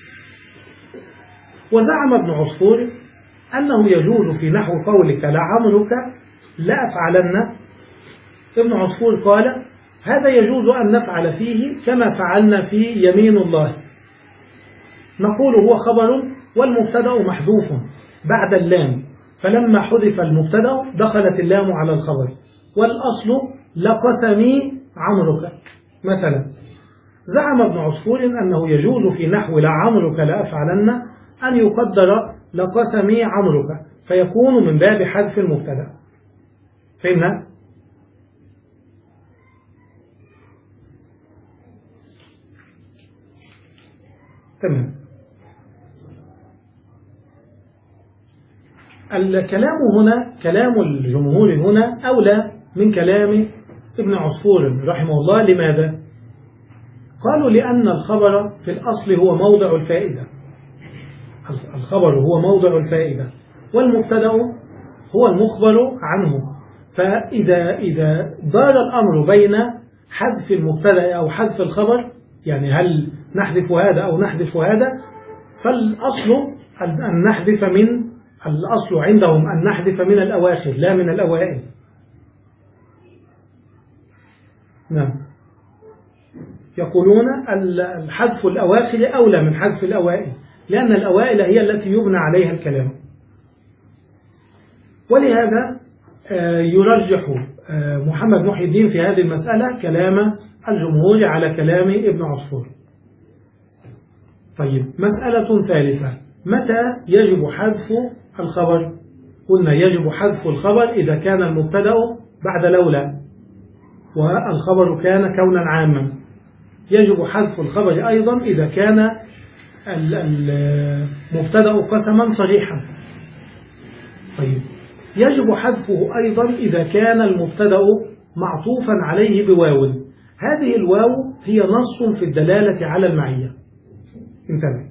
وزعم ابن عصفور أنه يجوز في نحو قولك لعمرك لا أفعلن. ابن عصفور قال هذا يجوز أن نفعل فيه كما فعلنا في يمين الله، نقول هو خبر والمبتدأ محذوف بعد اللام، فلما حذف المبتدأ دخلت اللام على الخبر، والأصل لقسمي عمرك. مثلا زعم ابن عصفور أنه يجوز في نحو لعمرك لأفعلن أن يقدر لقسمي عمرك، فيكون من باب حذف المبتدأ. فهمنا؟ تمام. الكلام هنا كلام الجمهور هنا أولى من كلام ابن عصفور رحمه الله. لماذا؟ قالوا لأن الخبر في الأصل هو موضع الفائدة، الخبر هو موضع الفائدة، والمبتدأ هو المخبر عنه. فإذا إذا دار الأمر بين حذف المبتدأ أو حذف الخبر، يعني هل نحذف هذا أو نحذف هذا، فالأصل أن نحذف من الأصل عندهم أن نحذف من الأواخر لا من الأوائل. نعم، يقولون الحذف الأواخر أولى من حذف الأوائل، لأن الأوائل هي التي يبنى عليها الكلام. ولهذا يرجح محمد محي الدين في هذه المسألة كلام الجمهور على كلام ابن عصفور. طيب، مسألة ثالثة: متى يجب حذف الخبر؟ قلنا يجب حذف الخبر إذا كان المبتدأ بعد لولا والخبر كان كونا عاما. يجب حذف الخبر أيضا إذا كان المبتدأ قسما صريحا. طيب، يجب حذفه أيضا إذا كان المبتدأ معطوفا عليه بواو. هذه الواو هي نص في الدلالة على المعية. انتبه،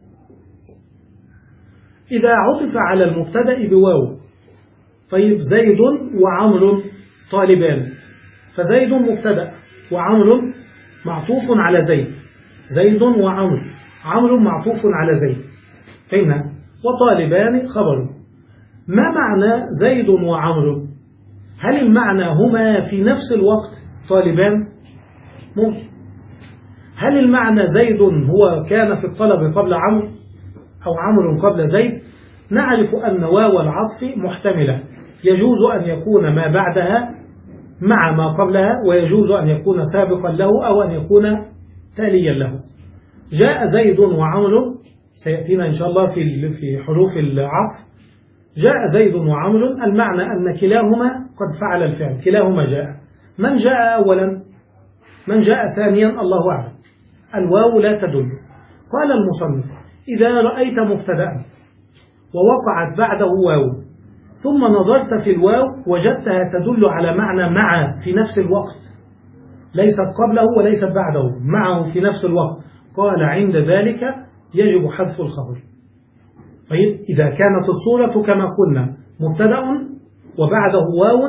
إذا عطف على المبتدأ بواو، طيب زيد وعمر طالبان، فزيد مبتدأ وعمر معطوف على زيد، زيد وعمر، عمر معطوف على زيد، فهمنا؟ وطالبان خبر. ما معنى زيد وعمر؟ هل المعنى هما في نفس الوقت طالبان؟ ممكن. هل المعنى زيد هو كان في الطلب قبل عمرو أو عمرو قبل زيد؟ نعرف أن واو العطف محتملة، يجوز أن يكون ما بعدها مع ما قبلها، ويجوز أن يكون سابقا له أو أن يكون تاليا له. جاء زيد وعمرو، سيأتينا إن شاء الله في في حروف العطف. جاء زيد وعمرو، المعنى أن كلاهما قد فعل الفعل، كلاهما جاء. من جاء أولا؟ من جاء ثانيا؟ الله أعلم. الواو لا تدل. قال المصنف: إذا رأيت مبتدأ ووقعت بعده واو ثم نظرت في الواو وجدتها تدل على معنى مع في نفس الوقت، ليست قبله وليست بعده، معه في نفس الوقت، قال عند ذلك يجب حذف الخبر. طيب، إذا كانت الصورة كما قلنا مبتدأ وبعده واو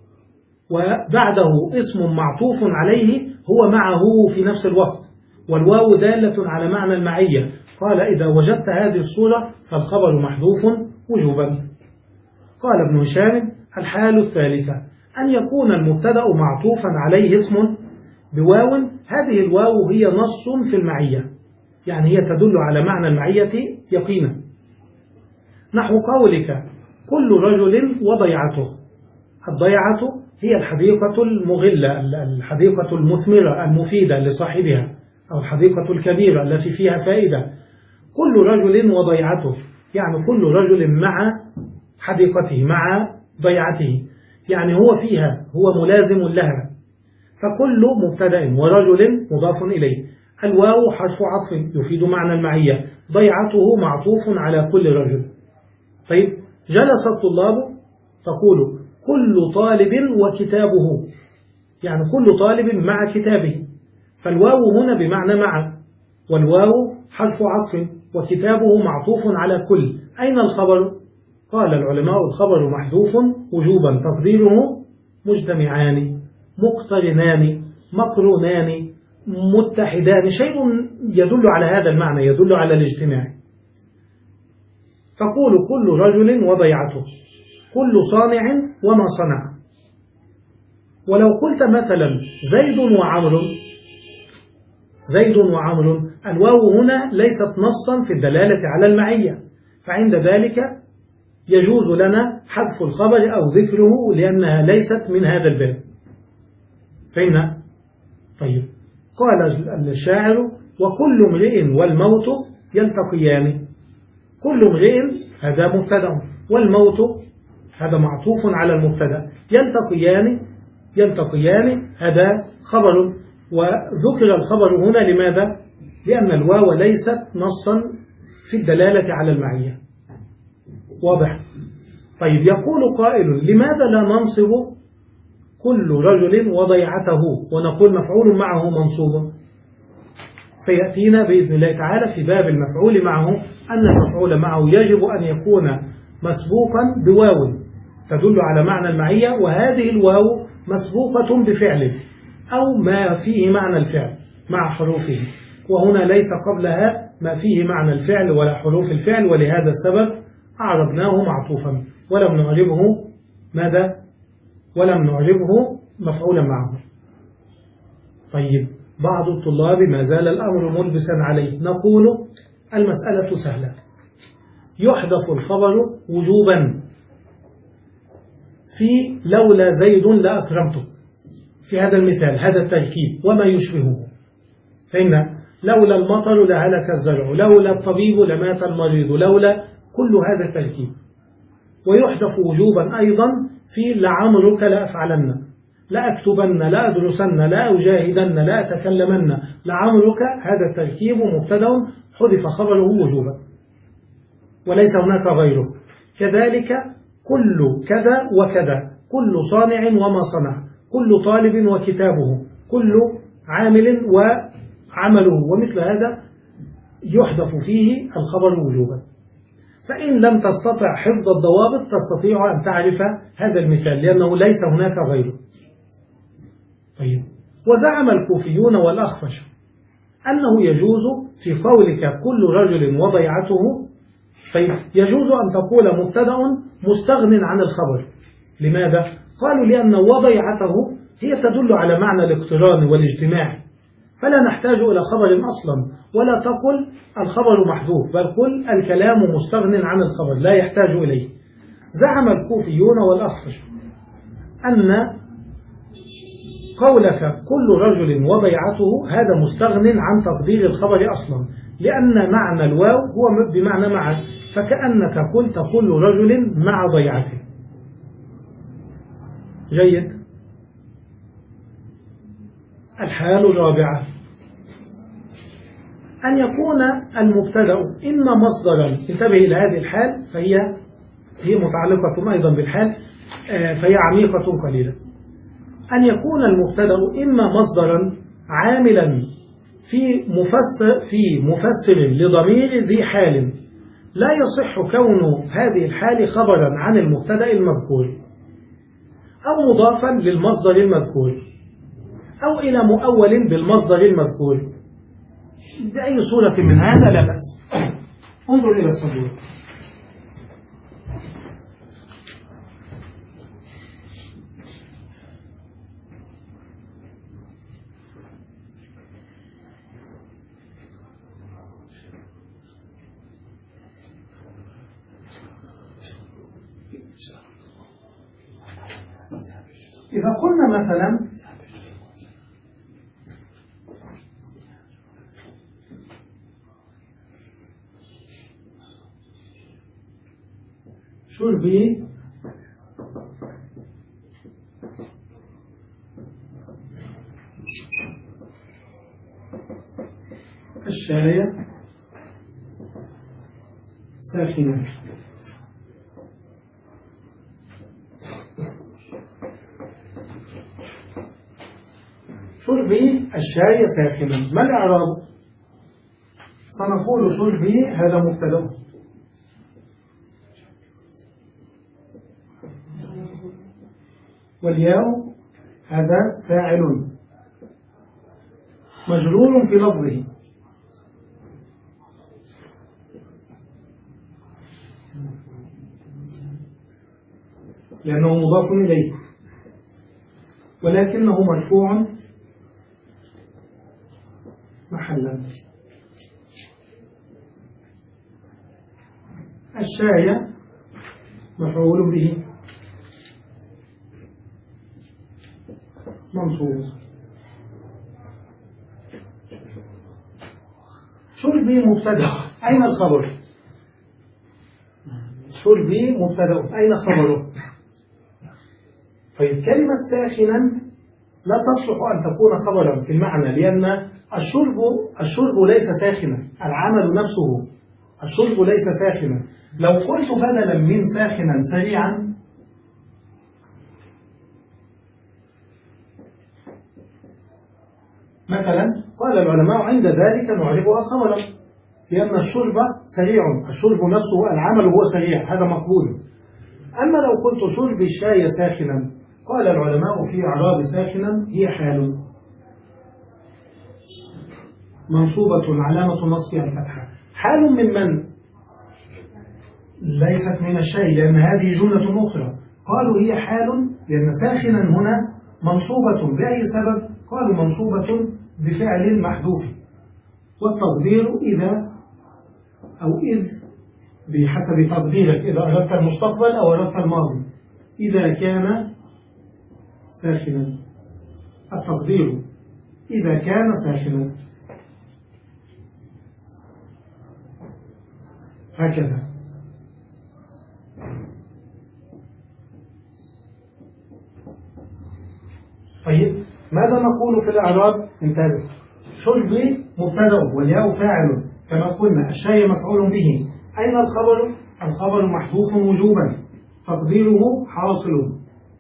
وبعده اسم معطوف عليه هو معه في نفس الوقت، والواو دالة على معنى المعية، قال إذا وجدت هذه الصورة فالخبر محذوف وجوبا. قال ابن هشام: الحال الثالثة أن يكون المبتدأ معطوفا عليه اسم بواو، هذه الواو هي نص في المعية، يعني هي تدل على معنى المعية يقينا، نحو قولك كل رجل وضيعته. الضيعة هي الحديقة المغلة، الحديقة المثمرة المفيدة لصاحبها، أو الحديقة الكبيرة التي فيها فائدة. كل رجل وضيعته، يعني كل رجل مع حديقته مع ضيعته، يعني هو فيها، هو ملازم لها. فكل مبتدأ ورجل مضاف إليه، الواو حرف عطف يفيد معنى المعية، ضيعته معطوف على كل رجل. طيب، جلس الطلاب تقول كل طالب وكتابه، يعني كل طالب مع كتابه، فالواو هنا بمعنى مع، والواو حرف عطف وكتابه معطوف على كل. أين الخبر؟ قال العلماء: الخبر محذوف وجوبا، تقديره مجتمعان مقترنان مقرونان متحدان، شيء يدل على هذا المعنى، يدل على الاجتماع. تقول كل رجل وضيعته، كل صانع وما صنع. ولو قلت مثلا زيد وعمر، زيد وعمر، الواو هنا ليست نصا في الدلالة على المعية، فعند ذلك يجوز لنا حذف الخبر أو ذكره لأنها ليست من هذا الباب. فهمنا؟ طيب، قال الشاعر: وكل امرئ والموت يلتقيان. كل امرئ هذا مبتدأ، والموت هذا معطوف على المبتدأ. يلتقيان يلتقيان هذا خبر، وذكر الخبر هنا لماذا؟ لأن الواو ليست نصا في الدلالة على المعية. واضح؟ طيب، يقول قائل: لماذا لا ننصب كل رجل وضيعته ونقول مفعول معه منصوب؟ سيأتينا بإذن الله تعالى في باب المفعول معه أن المفعول معه يجب أن يكون مسبوقا بواو تدل على معنى المعية، وهذه الواو مسبوقة بفعل أو ما فيه معنى الفعل مع حروفه، وهنا ليس قبلها ما فيه معنى الفعل ولا حروف الفعل، ولهذا السبب أعربناه معطوفا ولم نعربه ماذا؟ ولم نعربه مفعولا معه. طيب، بعض الطلاب ما زال الأمر ملبسا عليه. نقول: المسألة سهلة، يحذف الخبر وجوبا في لولا زيد لأكرمته، في هذا المثال، هذا التركيب وما يشبهه. فإن لولا المطر لهلك الزرع، لولا الطبيب لمات المريض، لولا، كل هذا التركيب. ويحذف وجوبا أيضا في لعمرك لأفعلن، لأكتبن، لأدرسن، لأجاهدن، لأتكلمن، لعمرك، هذا التركيب مبتدأ حذف خبره وجوبا وليس هناك غيره. كذلك كل كذا وكذا، كل صانع وما صنع، كل طالب وكتابه، كل عامل وعمله، ومثل هذا يحذف فيه الخبر وجوبا. فإن لم تستطع حفظ الضوابط تستطيع أن تعرف هذا المثال لأنه ليس هناك غيره. طيب، وزعم الكوفيون والأخفش أنه يجوز في قولك كل رجل وضيعته، طيب يجوز أن تقول مبتدأ مستغن عن الخبر. لماذا؟ قالوا لأن وضيعته هي تدل على معنى الاقتران والاجتماع، فلا نحتاج إلى خبر أصلا، ولا تقل الخبر محذوف، بل قل الكلام مستغن عن الخبر لا يحتاج إليه. زعم الكوفيون والأخفش أن قولك كل رجل وضيعته هذا مستغن عن تقدير الخبر أصلا، لأن معنى الواو هو بمعنى مع، فكأنك قلت كل رجل مع ضيعته. جيد. الحال الرابعة أن يكون المبتدأ إما مصدرا، انتبه إلى هذه الحال فهي هي متعلقة أيضا بالحال فهي عميقة قليلا. أن يكون المبتدأ إما مصدرا عاملا في مفسر في مفسر لضمير ذي حال، لا يصح كون هذه الحال خبرا عن المبتدأ المذكور، أو مضافا للمصدر المذكور، أو إلى مؤول بالمصدر المذكور، بأي صورة من هذا لا بأس. انظر إلى الصدور. إذا قلنا مثلا شربي الشاي ساخنا، شربي الشاي ساخنا، ما الإعراب؟ سنقول شربي هذا مبتدأ، والياء هذا فاعل مجرور في لفظه، لأنه مضاف إليه، ولكنه مرفوع محلا. الشاي مفعول به منصوب. شربي مبتدأ، أين الخبر؟ شربي مبتدأ، أين خبره؟ طيب كلمة ساخنا لا تصلح أن تكون خبرا في المعنى، لأن الشرب الشرب ليس ساخنا، العمل نفسه الشرب ليس ساخنا. لو قلت بدلا من ساخنا سريعا مثلا، قال العلماء عند ذلك نعربها خبرا، لأن الشرب سريع، الشرب نفسه العمل هو سريع، هذا مقبول. أما لو قلت شرب الشاي ساخنا، قال العلماء في إعراب ساخنا هي حال منصوبة علامة نصبها الفتحة. حال من من؟ ليست من الشيء، لأن هذه جملة أخرى. قالوا هي حال لأن ساخنا هنا منصوبة بأي سبب؟ قالوا منصوبة بفعل محذوف، والتقدير إذا أو إذ بحسب تقديرك، إذا أردت المستقبل أو أردت الماضي، إذا كان ساخنا. التقدير إذا كان ساخنا، هكذا. طيب ماذا نقول في الإعراب؟ انتبه. شربي مبتدأ والياء فاعل كما قلنا، الشاي مفعول به. أين الخبر؟ الخبر محذوف وجوبا، تقديره حاصل.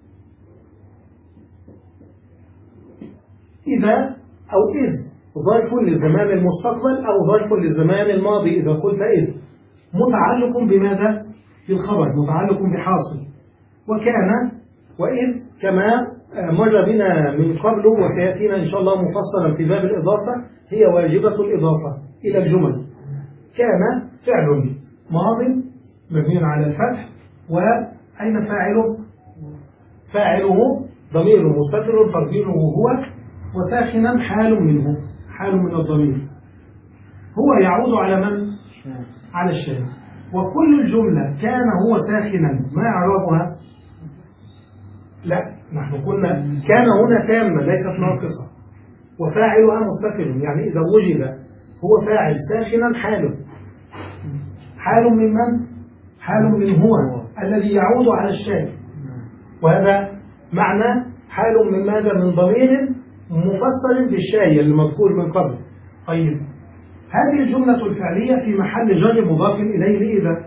إذا أو إذ ظرف للزمان المستقبل أو ظرف للزمان الماضي إذا قلت إذ، متعلق بماذا؟ بالخبر، متعلق بحاصل. وكان وإذ كما مر بنا من قبل وسيأتينا إن شاء الله مفصلا في باب الإضافة، هي واجبة الإضافة إلى الجمل. كان فعل ماض مبني على الفتح، وأين فاعله؟ فاعله ضمير مستتر تقديره هو، وساخنا حال منه، حال من الضمير. هو يعود على من؟ على الشيء. وكل الجملة كان هو ساخنا ما إعرابها؟ لا، نحن قلنا كان هنا تامة ليست ناقصة، وفاعلها مستتر، يعني إذا وجد هو فاعل ساخنا حاله. حال من من؟ حال من هو الذي يعود على الشيء، وهذا معنى حال من ماذا؟ من ضمير مفصل بالشاي المذكور من قبل. طيب هذه الجملة الفعلية في محل جر مضاف إليه إذا.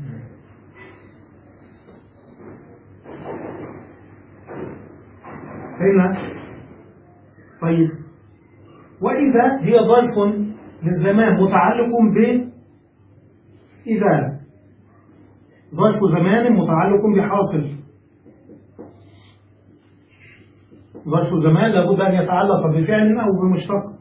هنا طيب، وإذا هي ظرف للزمان متعلق ب إذا، ظرف زمان متعلق بحاصل. ظرف زمان لابد أن يتعلق بفعل أو بمشتق.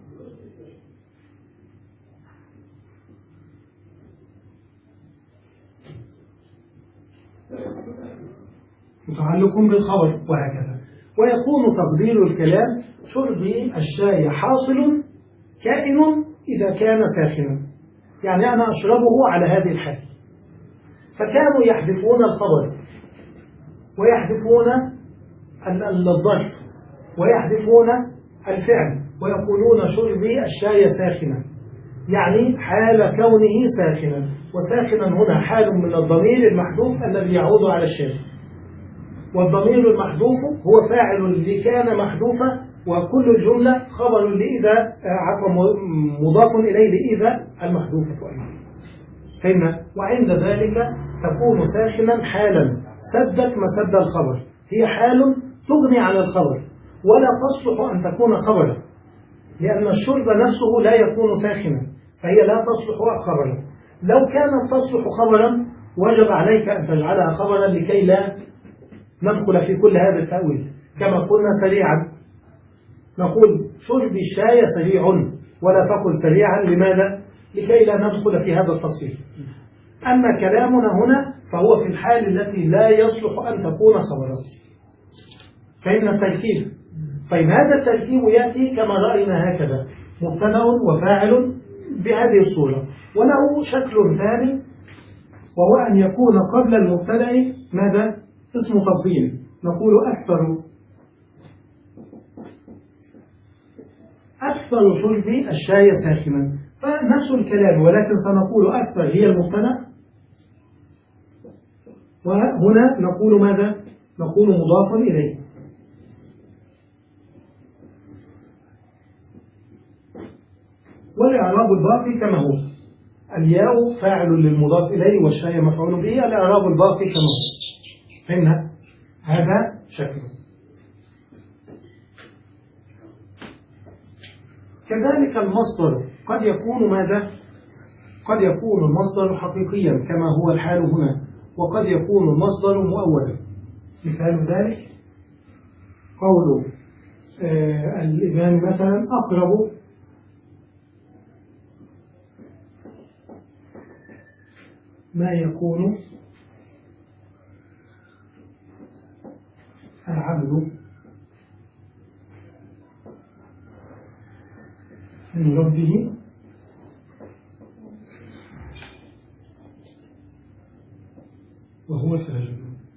متعلق بالخبر وهكذا. ويكون تقدير الكلام شربي الشاي حاصل كائن إذا كان ساخنا، يعني أنا أشربه على هذه الحال. فكانوا يحذفون الخبر ويحذفون الظرف ويحذفون الفعل ويقولون شربي الشاي ساخنا، يعني حال كونه ساخنا. وساخنا هنا حال من الضمير المحذوف الذي يعود على الشيء، والضمير المحذوف هو فاعل لكان محذوفا، وكل الجملة خبر لإذا، عفوا مضاف إليه لإذا المحذوفة أيضا. فهمنا؟ وعند ذلك تكون ساخنا حالا سدت مسد الخبر، هي حال تغني عن الخبر ولا تصلح أن تكون خبرا، لأن الشرب نفسه لا يكون ساخنا، فهي لا تصلح خبرا. لو كانت تصلح خبرا وجب عليك أن تجعلها خبرا لكي لا ندخل في كل هذا التأويل. كما قلنا سريعا، نقول شرب الشاي سريع ولا تقل سريعا. لماذا؟ لكي لا ندخل في هذا التفصيل. أما كلامنا هنا فهو في الحال التي لا يصلح أن تكون خبرا. فإن التركيب، طيب هذا التركيب يأتي كما رأينا هكذا، مبتدأ وفاعل بهذه الصورة. وله شكل ثاني وهو أن يكون قبل المبتدأ ماذا؟ اسم تفضيل. نقول أكثر أكثر شرب الشاي ساخنا، فنفس الكلام، ولكن سنقول أكثر هي المبتدأ، وهنا نقول ماذا؟ نقول مضاف إليه. والإعراب الباقي كما هو، الياء فاعل للمضاف إليه والشاي مفعول به، الإعراب الباقي كما هو. فهمنا؟ هذا شكله. كذلك المصدر قد يكون ماذا؟ قد يكون المصدر حقيقيا كما هو الحال هنا، وقد يكون المصدر مؤولا. مثال ذلك قول آه الإمام مثلا أقرب ما يكون العبد من ربه وهو ساجد.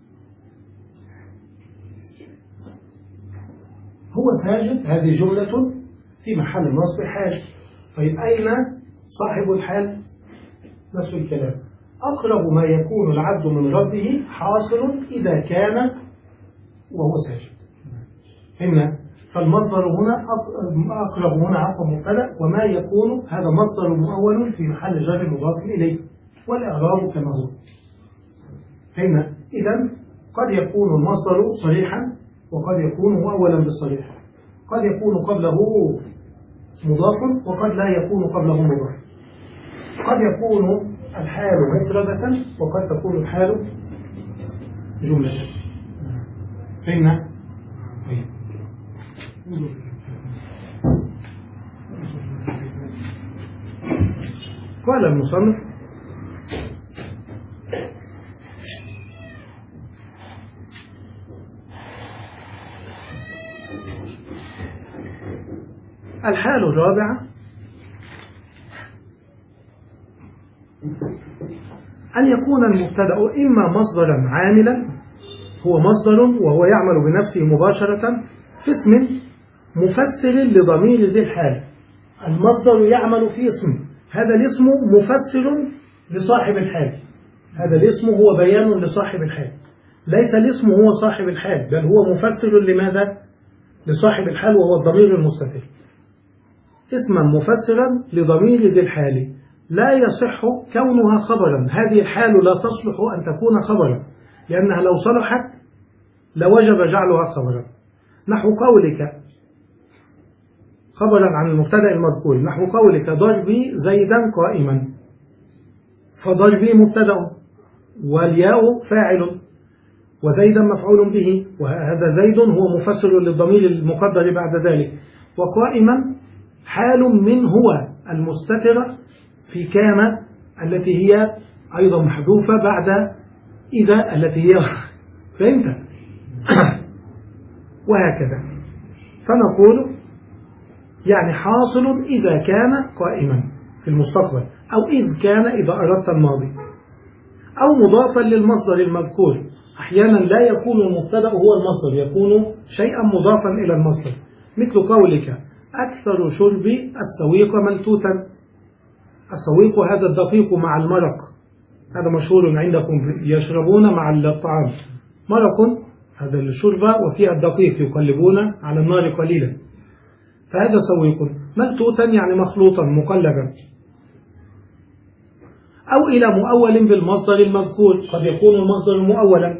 هو ساجد هذه جملة في محل نصب حال. طيب أين صاحب الحال؟ نفس الكلام، أقرب ما يكون العبد من ربه حاصل إذا كان وهو ساجد. هنا فالمصدر هنا أقرب هنا عفوا مبتدأ، وما يكون هذا مصدر مؤول في محل جر مضاف إليه، والإعراب كما هو. هنا إذن قد يكون المصدر صريحا وقد يكون مؤولا بالصريح، قد يكون قبله مضاف وقد لا يكون قبله مضاف، قد يكون الحال مفردة وقد تكون الحال جملة. فهمنا؟ قال المصنف: الحال الرابعة أن يكون المبتدأ إما مصدرا عاملا، هو مصدر وهو يعمل بنفسه مباشرة في اسم مفسر لضمير ذي الحال. المصدر يعمل في اسم، هذا الاسم مفسر لصاحب الحال، هذا الاسم هو بيان لصاحب الحال، ليس الاسم هو صاحب الحال، بل هو مفسر لماذا؟ لصاحب الحال وهو الضمير المستتر. اسما مفسرا لضمير ذي الحال لا يصح كونها خبرا، هذه الحال لا تصلح أن تكون خبرا، لأنها لو صلحت لوجب جعلها خبرا. نحو قولك خبرا عن المبتدأ المذكور، نحو قولك ضربي زيدا قائما، فضربي مبتدأ والياء فاعل وزيدا مفعول به، وهذا زيد هو مفسر للضمير المقدر بعد ذلك، وقائما حال من هو المستترة في كان التي هي أيضا محذوفة بعد إذا التي هي فهمت؟ وهكذا. فنقول يعني حاصل إذا كان قائما في المستقبل، أو إذ كان إذا أردت الماضي، أو مضافا للمصدر المذكور. أحيانا لا يكون المبتدأ هو المصدر، يكون شيئا مضافا إلى المصدر، مثل قولك أكثر شرب السويق ملتوتا. السويق هذا الدقيق مع المرق، هذا مشهور عندكم، يشربون مع الطعام مرق، هذا الشربة وفيها الدقيق يقلبون على النار قليلا، فهذا سويق. ملتوتا يعني مخلوطا مقلبا. أو إلى مؤول بالمصدر المذكور، قد يكون المصدر مؤولا،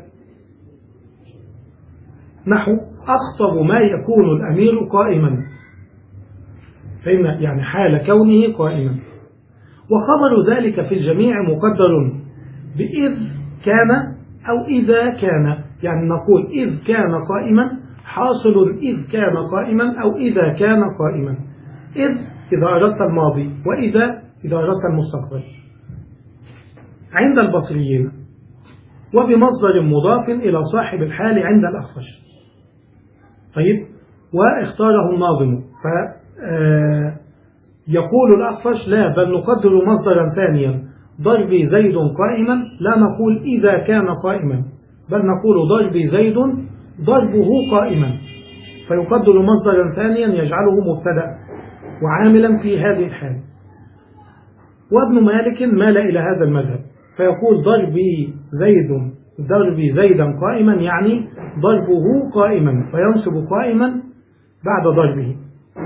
نحو أخطب ما يكون الأمير قائما، فإن يعني حال كونه قائما. وخبر ذلك في الجميع مقدر بإذ كان أو إذا كان، يعني نقول إذ كان قائما حاصل إذ كان قائما أو إذا كان قائما. إذ إذا أردت الماضي، وإذا إذا أردت المستقبل عند البصريين، وبمصدر مضاف إلى صاحب الحال عند الأخفش. طيب، واختاره الناظم، ف يقول الأخفش لا، بل نقدر مصدرا ثانيا ضربي زيد قائما لا نقول إذا كان قائما، بل نقول ضربي زيد ضربه قائما، فيقدر مصدرا ثانيا يجعله مبتدأ وعاملا في هذه الحال. وابن مالك مال إلى هذا المذهب فيقول ضربي زيد ضربي زيدا قائما يعني ضربه قائما، فينصب قائما بعد ضربه.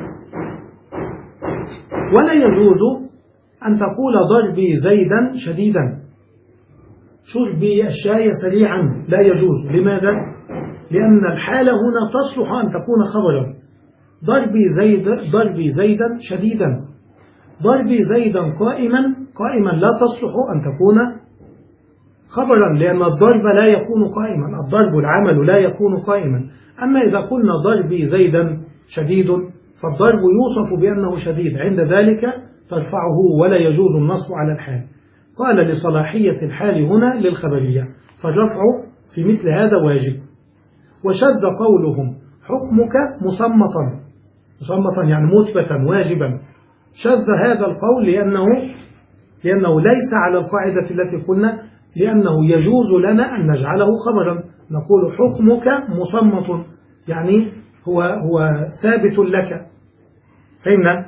ولا يجوز أن تقول ضربي زيدا شديدا، شربي الشاي سريعا، لا يجوز. لماذا؟ لأن الحالة هنا تصلح أن تكون خبرا. ضربي زيد ضربي زيدا شديدا، ضربي زيدا قائما قائما لا تصلح أن تكون خبرا، لأن الضرب لا يكون قائما، الضرب العمل لا يكون قائما. أما إذا قلنا ضربي زيدا شديد فالضرب يوصف بأنه شديد، عند ذلك ترفعه ولا يجوز النصب على الحال. قال لصلاحية الحال هنا للخبرية، فالرفع في مثل هذا واجب. وشذ قولهم حكمك مصمتا، مصمتا يعني مثبتا واجبا. شذ هذا القول لأنه لأنه ليس على القاعدة التي قلنا، لأنه يجوز لنا أن نجعله خبرا، نقول حكمك مصمت يعني هو هو ثابت لك، فهمنا؟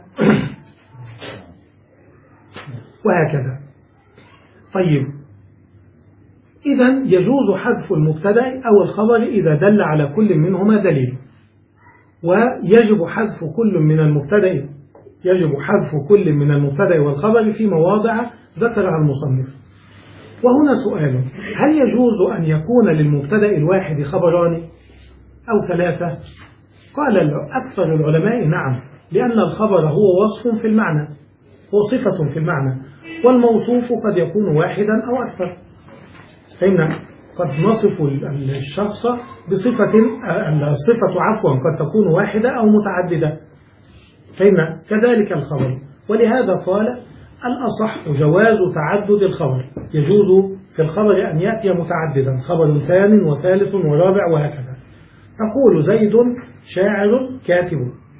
وهكذا. طيب، إذن يجوز حذف المبتدأ أو الخبر إذا دل على كل منهما دليل، ويجب حذف كل من المبتدأ يجب حذف كل من المبتدأ والخبر في مواضع ذكرها المصنف. وهنا سؤال: هل يجوز أن يكون للمبتدأ الواحد خبران أو ثلاثة؟ قال أكثر العلماء نعم، لأن الخبر هو وصف في المعنى، هو صفة في المعنى، والموصوف قد يكون واحدا أو أكثر. فإن قد نصف الشخص بصفة، الصفة عفوا قد تكون واحدة أو متعددة، فإن كذلك الخبر. ولهذا قال الأصح جواز تعدد الخبر، يجوز في الخبر أن يأتي متعددا، خبر ثان وثالث ورابع وهكذا. أقول زيد شاعر كاتب،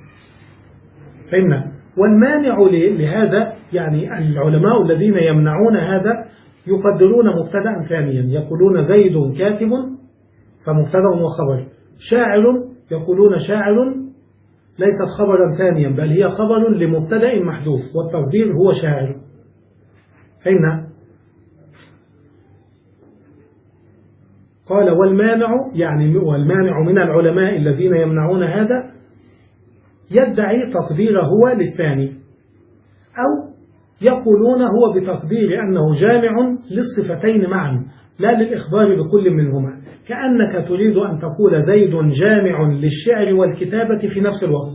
فإن والمانع لهذا يعني العلماء الذين يمنعون هذا يقدرون مبتدأ ثانيا، يقولون زيد كاتب فمبتدأ وخبر، شاعر يقولون شاعر ليست خبرا ثانيا بل هي خبر لمبتدأ محذوف، والتقدير هو شاعر. فإن قال والمانع يعني والمانع من العلماء الذين يمنعون هذا يدعي تقديره هو للثاني، أو يقولون هو بتقدير أنه جامع للصفتين معا لا للإخبار بكل منهما، كأنك تريد أن تقول زيد جامع للشعر والكتابة في نفس الوقت.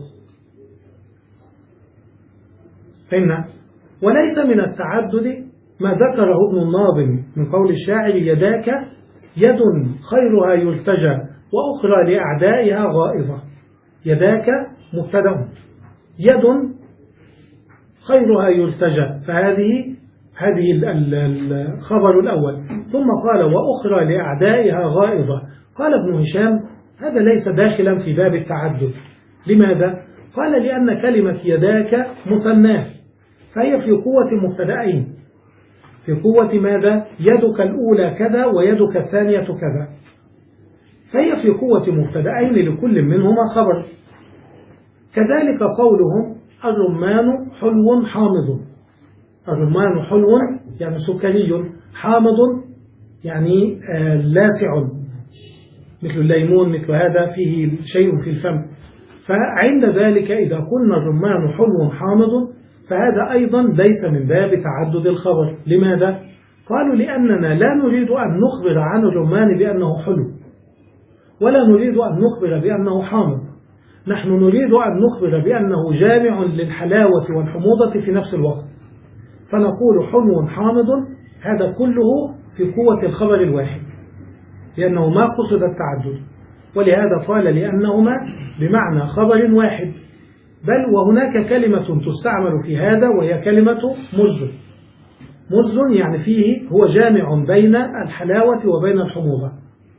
فإن وليس من التعدد ما ذكره ابن الناظم من قول الشاعر يداك يد خيرها يلتجى وأخرى لأعدائها غائظة. يداك مبتدأ، يد خيرها يلتجى، فهذه هذه الخبر الأول. ثم قال وأخرى لأعدائها غائظة. قال ابن هشام هذا ليس داخلا في باب التعدد. لماذا؟ قال لأن كلمة يداك مثناه، فهي في قوة مبتدأين، في قوة ماذا؟ يدك الأولى كذا ويدك الثانية كذا، فهي في قوة مبتدأين لكل منهما خبر. كذلك قولهم الرمان حلو حامض، الرمان حلو يعني سكري، حامض يعني آه لاسع مثل الليمون، مثل هذا فيه شيء في الفم. فعند ذلك إذا قلنا الرمان حلو حامض فهذا أيضا ليس من باب تعدد الخبر. لماذا؟ قالوا لأننا لا نريد أن نخبر عن الرمان بأنه حلو، ولا نريد أن نخبر بأنه حامض، نحن نريد أن نخبر بأنه جامع للحلاوة والحموضة في نفس الوقت، فنقول حلو حامض، هذا كله في قوة الخبر الواحد لأنه ما قصد التعدد. ولهذا قال لأنهما بمعنى خبر واحد. بل وهناك كلمة تستعمل في هذا وهي كلمة مز. مز يعني فيه هو جامع بين الحلاوة وبين الحموضة،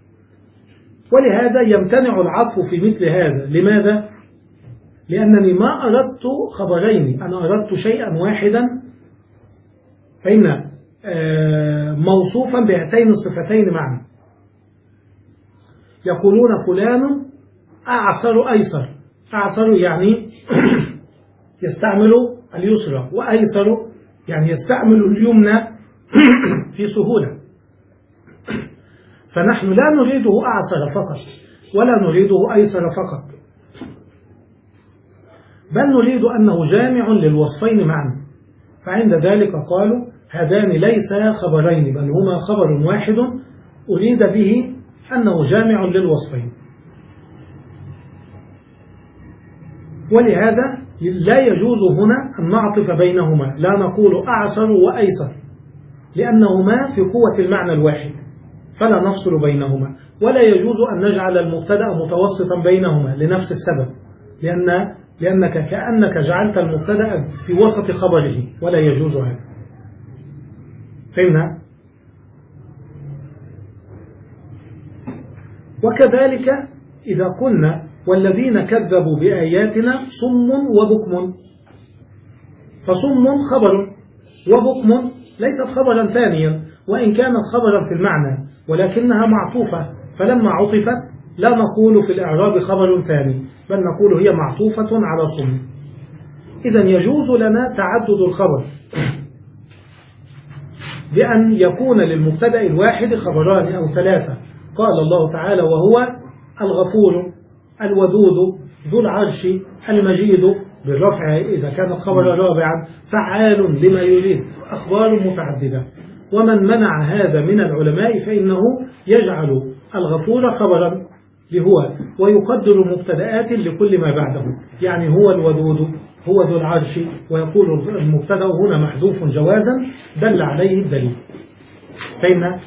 ولهذا يمتنع العطف في مثل هذا. لماذا؟ لأنني ما أردت خبرين، أنا أردت شيئا واحدا، فإن موصوفا بهاتين الصفتين معا. يقولون فلان أعسر أيسر. أعسر يعني يستعمل اليسرى، وأيسر يعني يستعمل اليمنى في سهولة. فنحن لا نريده أعسر فقط ولا نريده أيسر فقط، بل نريد أنه جامع للوصفين معا. فعند ذلك قالوا هذان ليس خبرين بل هما خبر واحد أريد به أنه جامع للوصفين. ولهذا لا يجوز هنا أن نعطف بينهما، لا نقول أعسر وأيسر لأنهما في قوة المعنى الواحد فلا نفصل بينهما، ولا يجوز أن نجعل المبتدأ متوسطا بينهما لنفس السبب، لأن لأنك كأنك جعلت المبتدأ في وسط خبره ولا يجوز هذا. فهمنا؟ وكذلك إذا قلنا والذين كذبوا بآياتنا صم وبكم، فصم خبر وبكم ليست خبرا ثانيا وإن كانت خبرا في المعنى ولكنها معطوفة، فلما عطفت لا نقول في الإعراب خبر ثاني بل نقول هي معطوفة على صم. إذا يجوز لنا تعدد الخبر بأن يكون للمبتدأ الواحد خبران أو ثلاثة. قال الله تعالى وهو الغفور الودود ذو العرش المجيد بالرفع إذا كان الخبر رابعا، فعال لما يريد، أخبار متعددة. ومن منع هذا من العلماء فإنه يجعل الغفور خبرا لهو ويقدر مبتدآت لكل ما بعده، يعني هو الودود هو ذو العرش، ويقول المبتدأ هنا محذوف جوازا دل عليه الدليل. فإن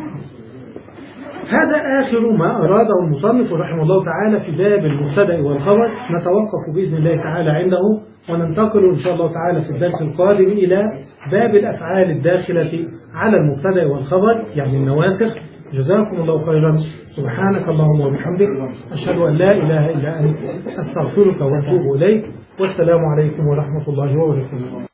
هذا آخر ما أراده المصنف رحمه الله تعالى في باب المبتدأ والخبر. نتوقف بإذن الله تعالى عنده وننتقل إن شاء الله تعالى في الدرس القادم إلى باب الأفعال الداخلة على المبتدأ والخبر يعني النواسخ. جزاكم الله خيرا. سبحانك اللهم وبحمدك أشهد أن لا إله إلا أنت أستغفرك وأتوب إليك، والسلام عليكم ورحمة الله وبركاته.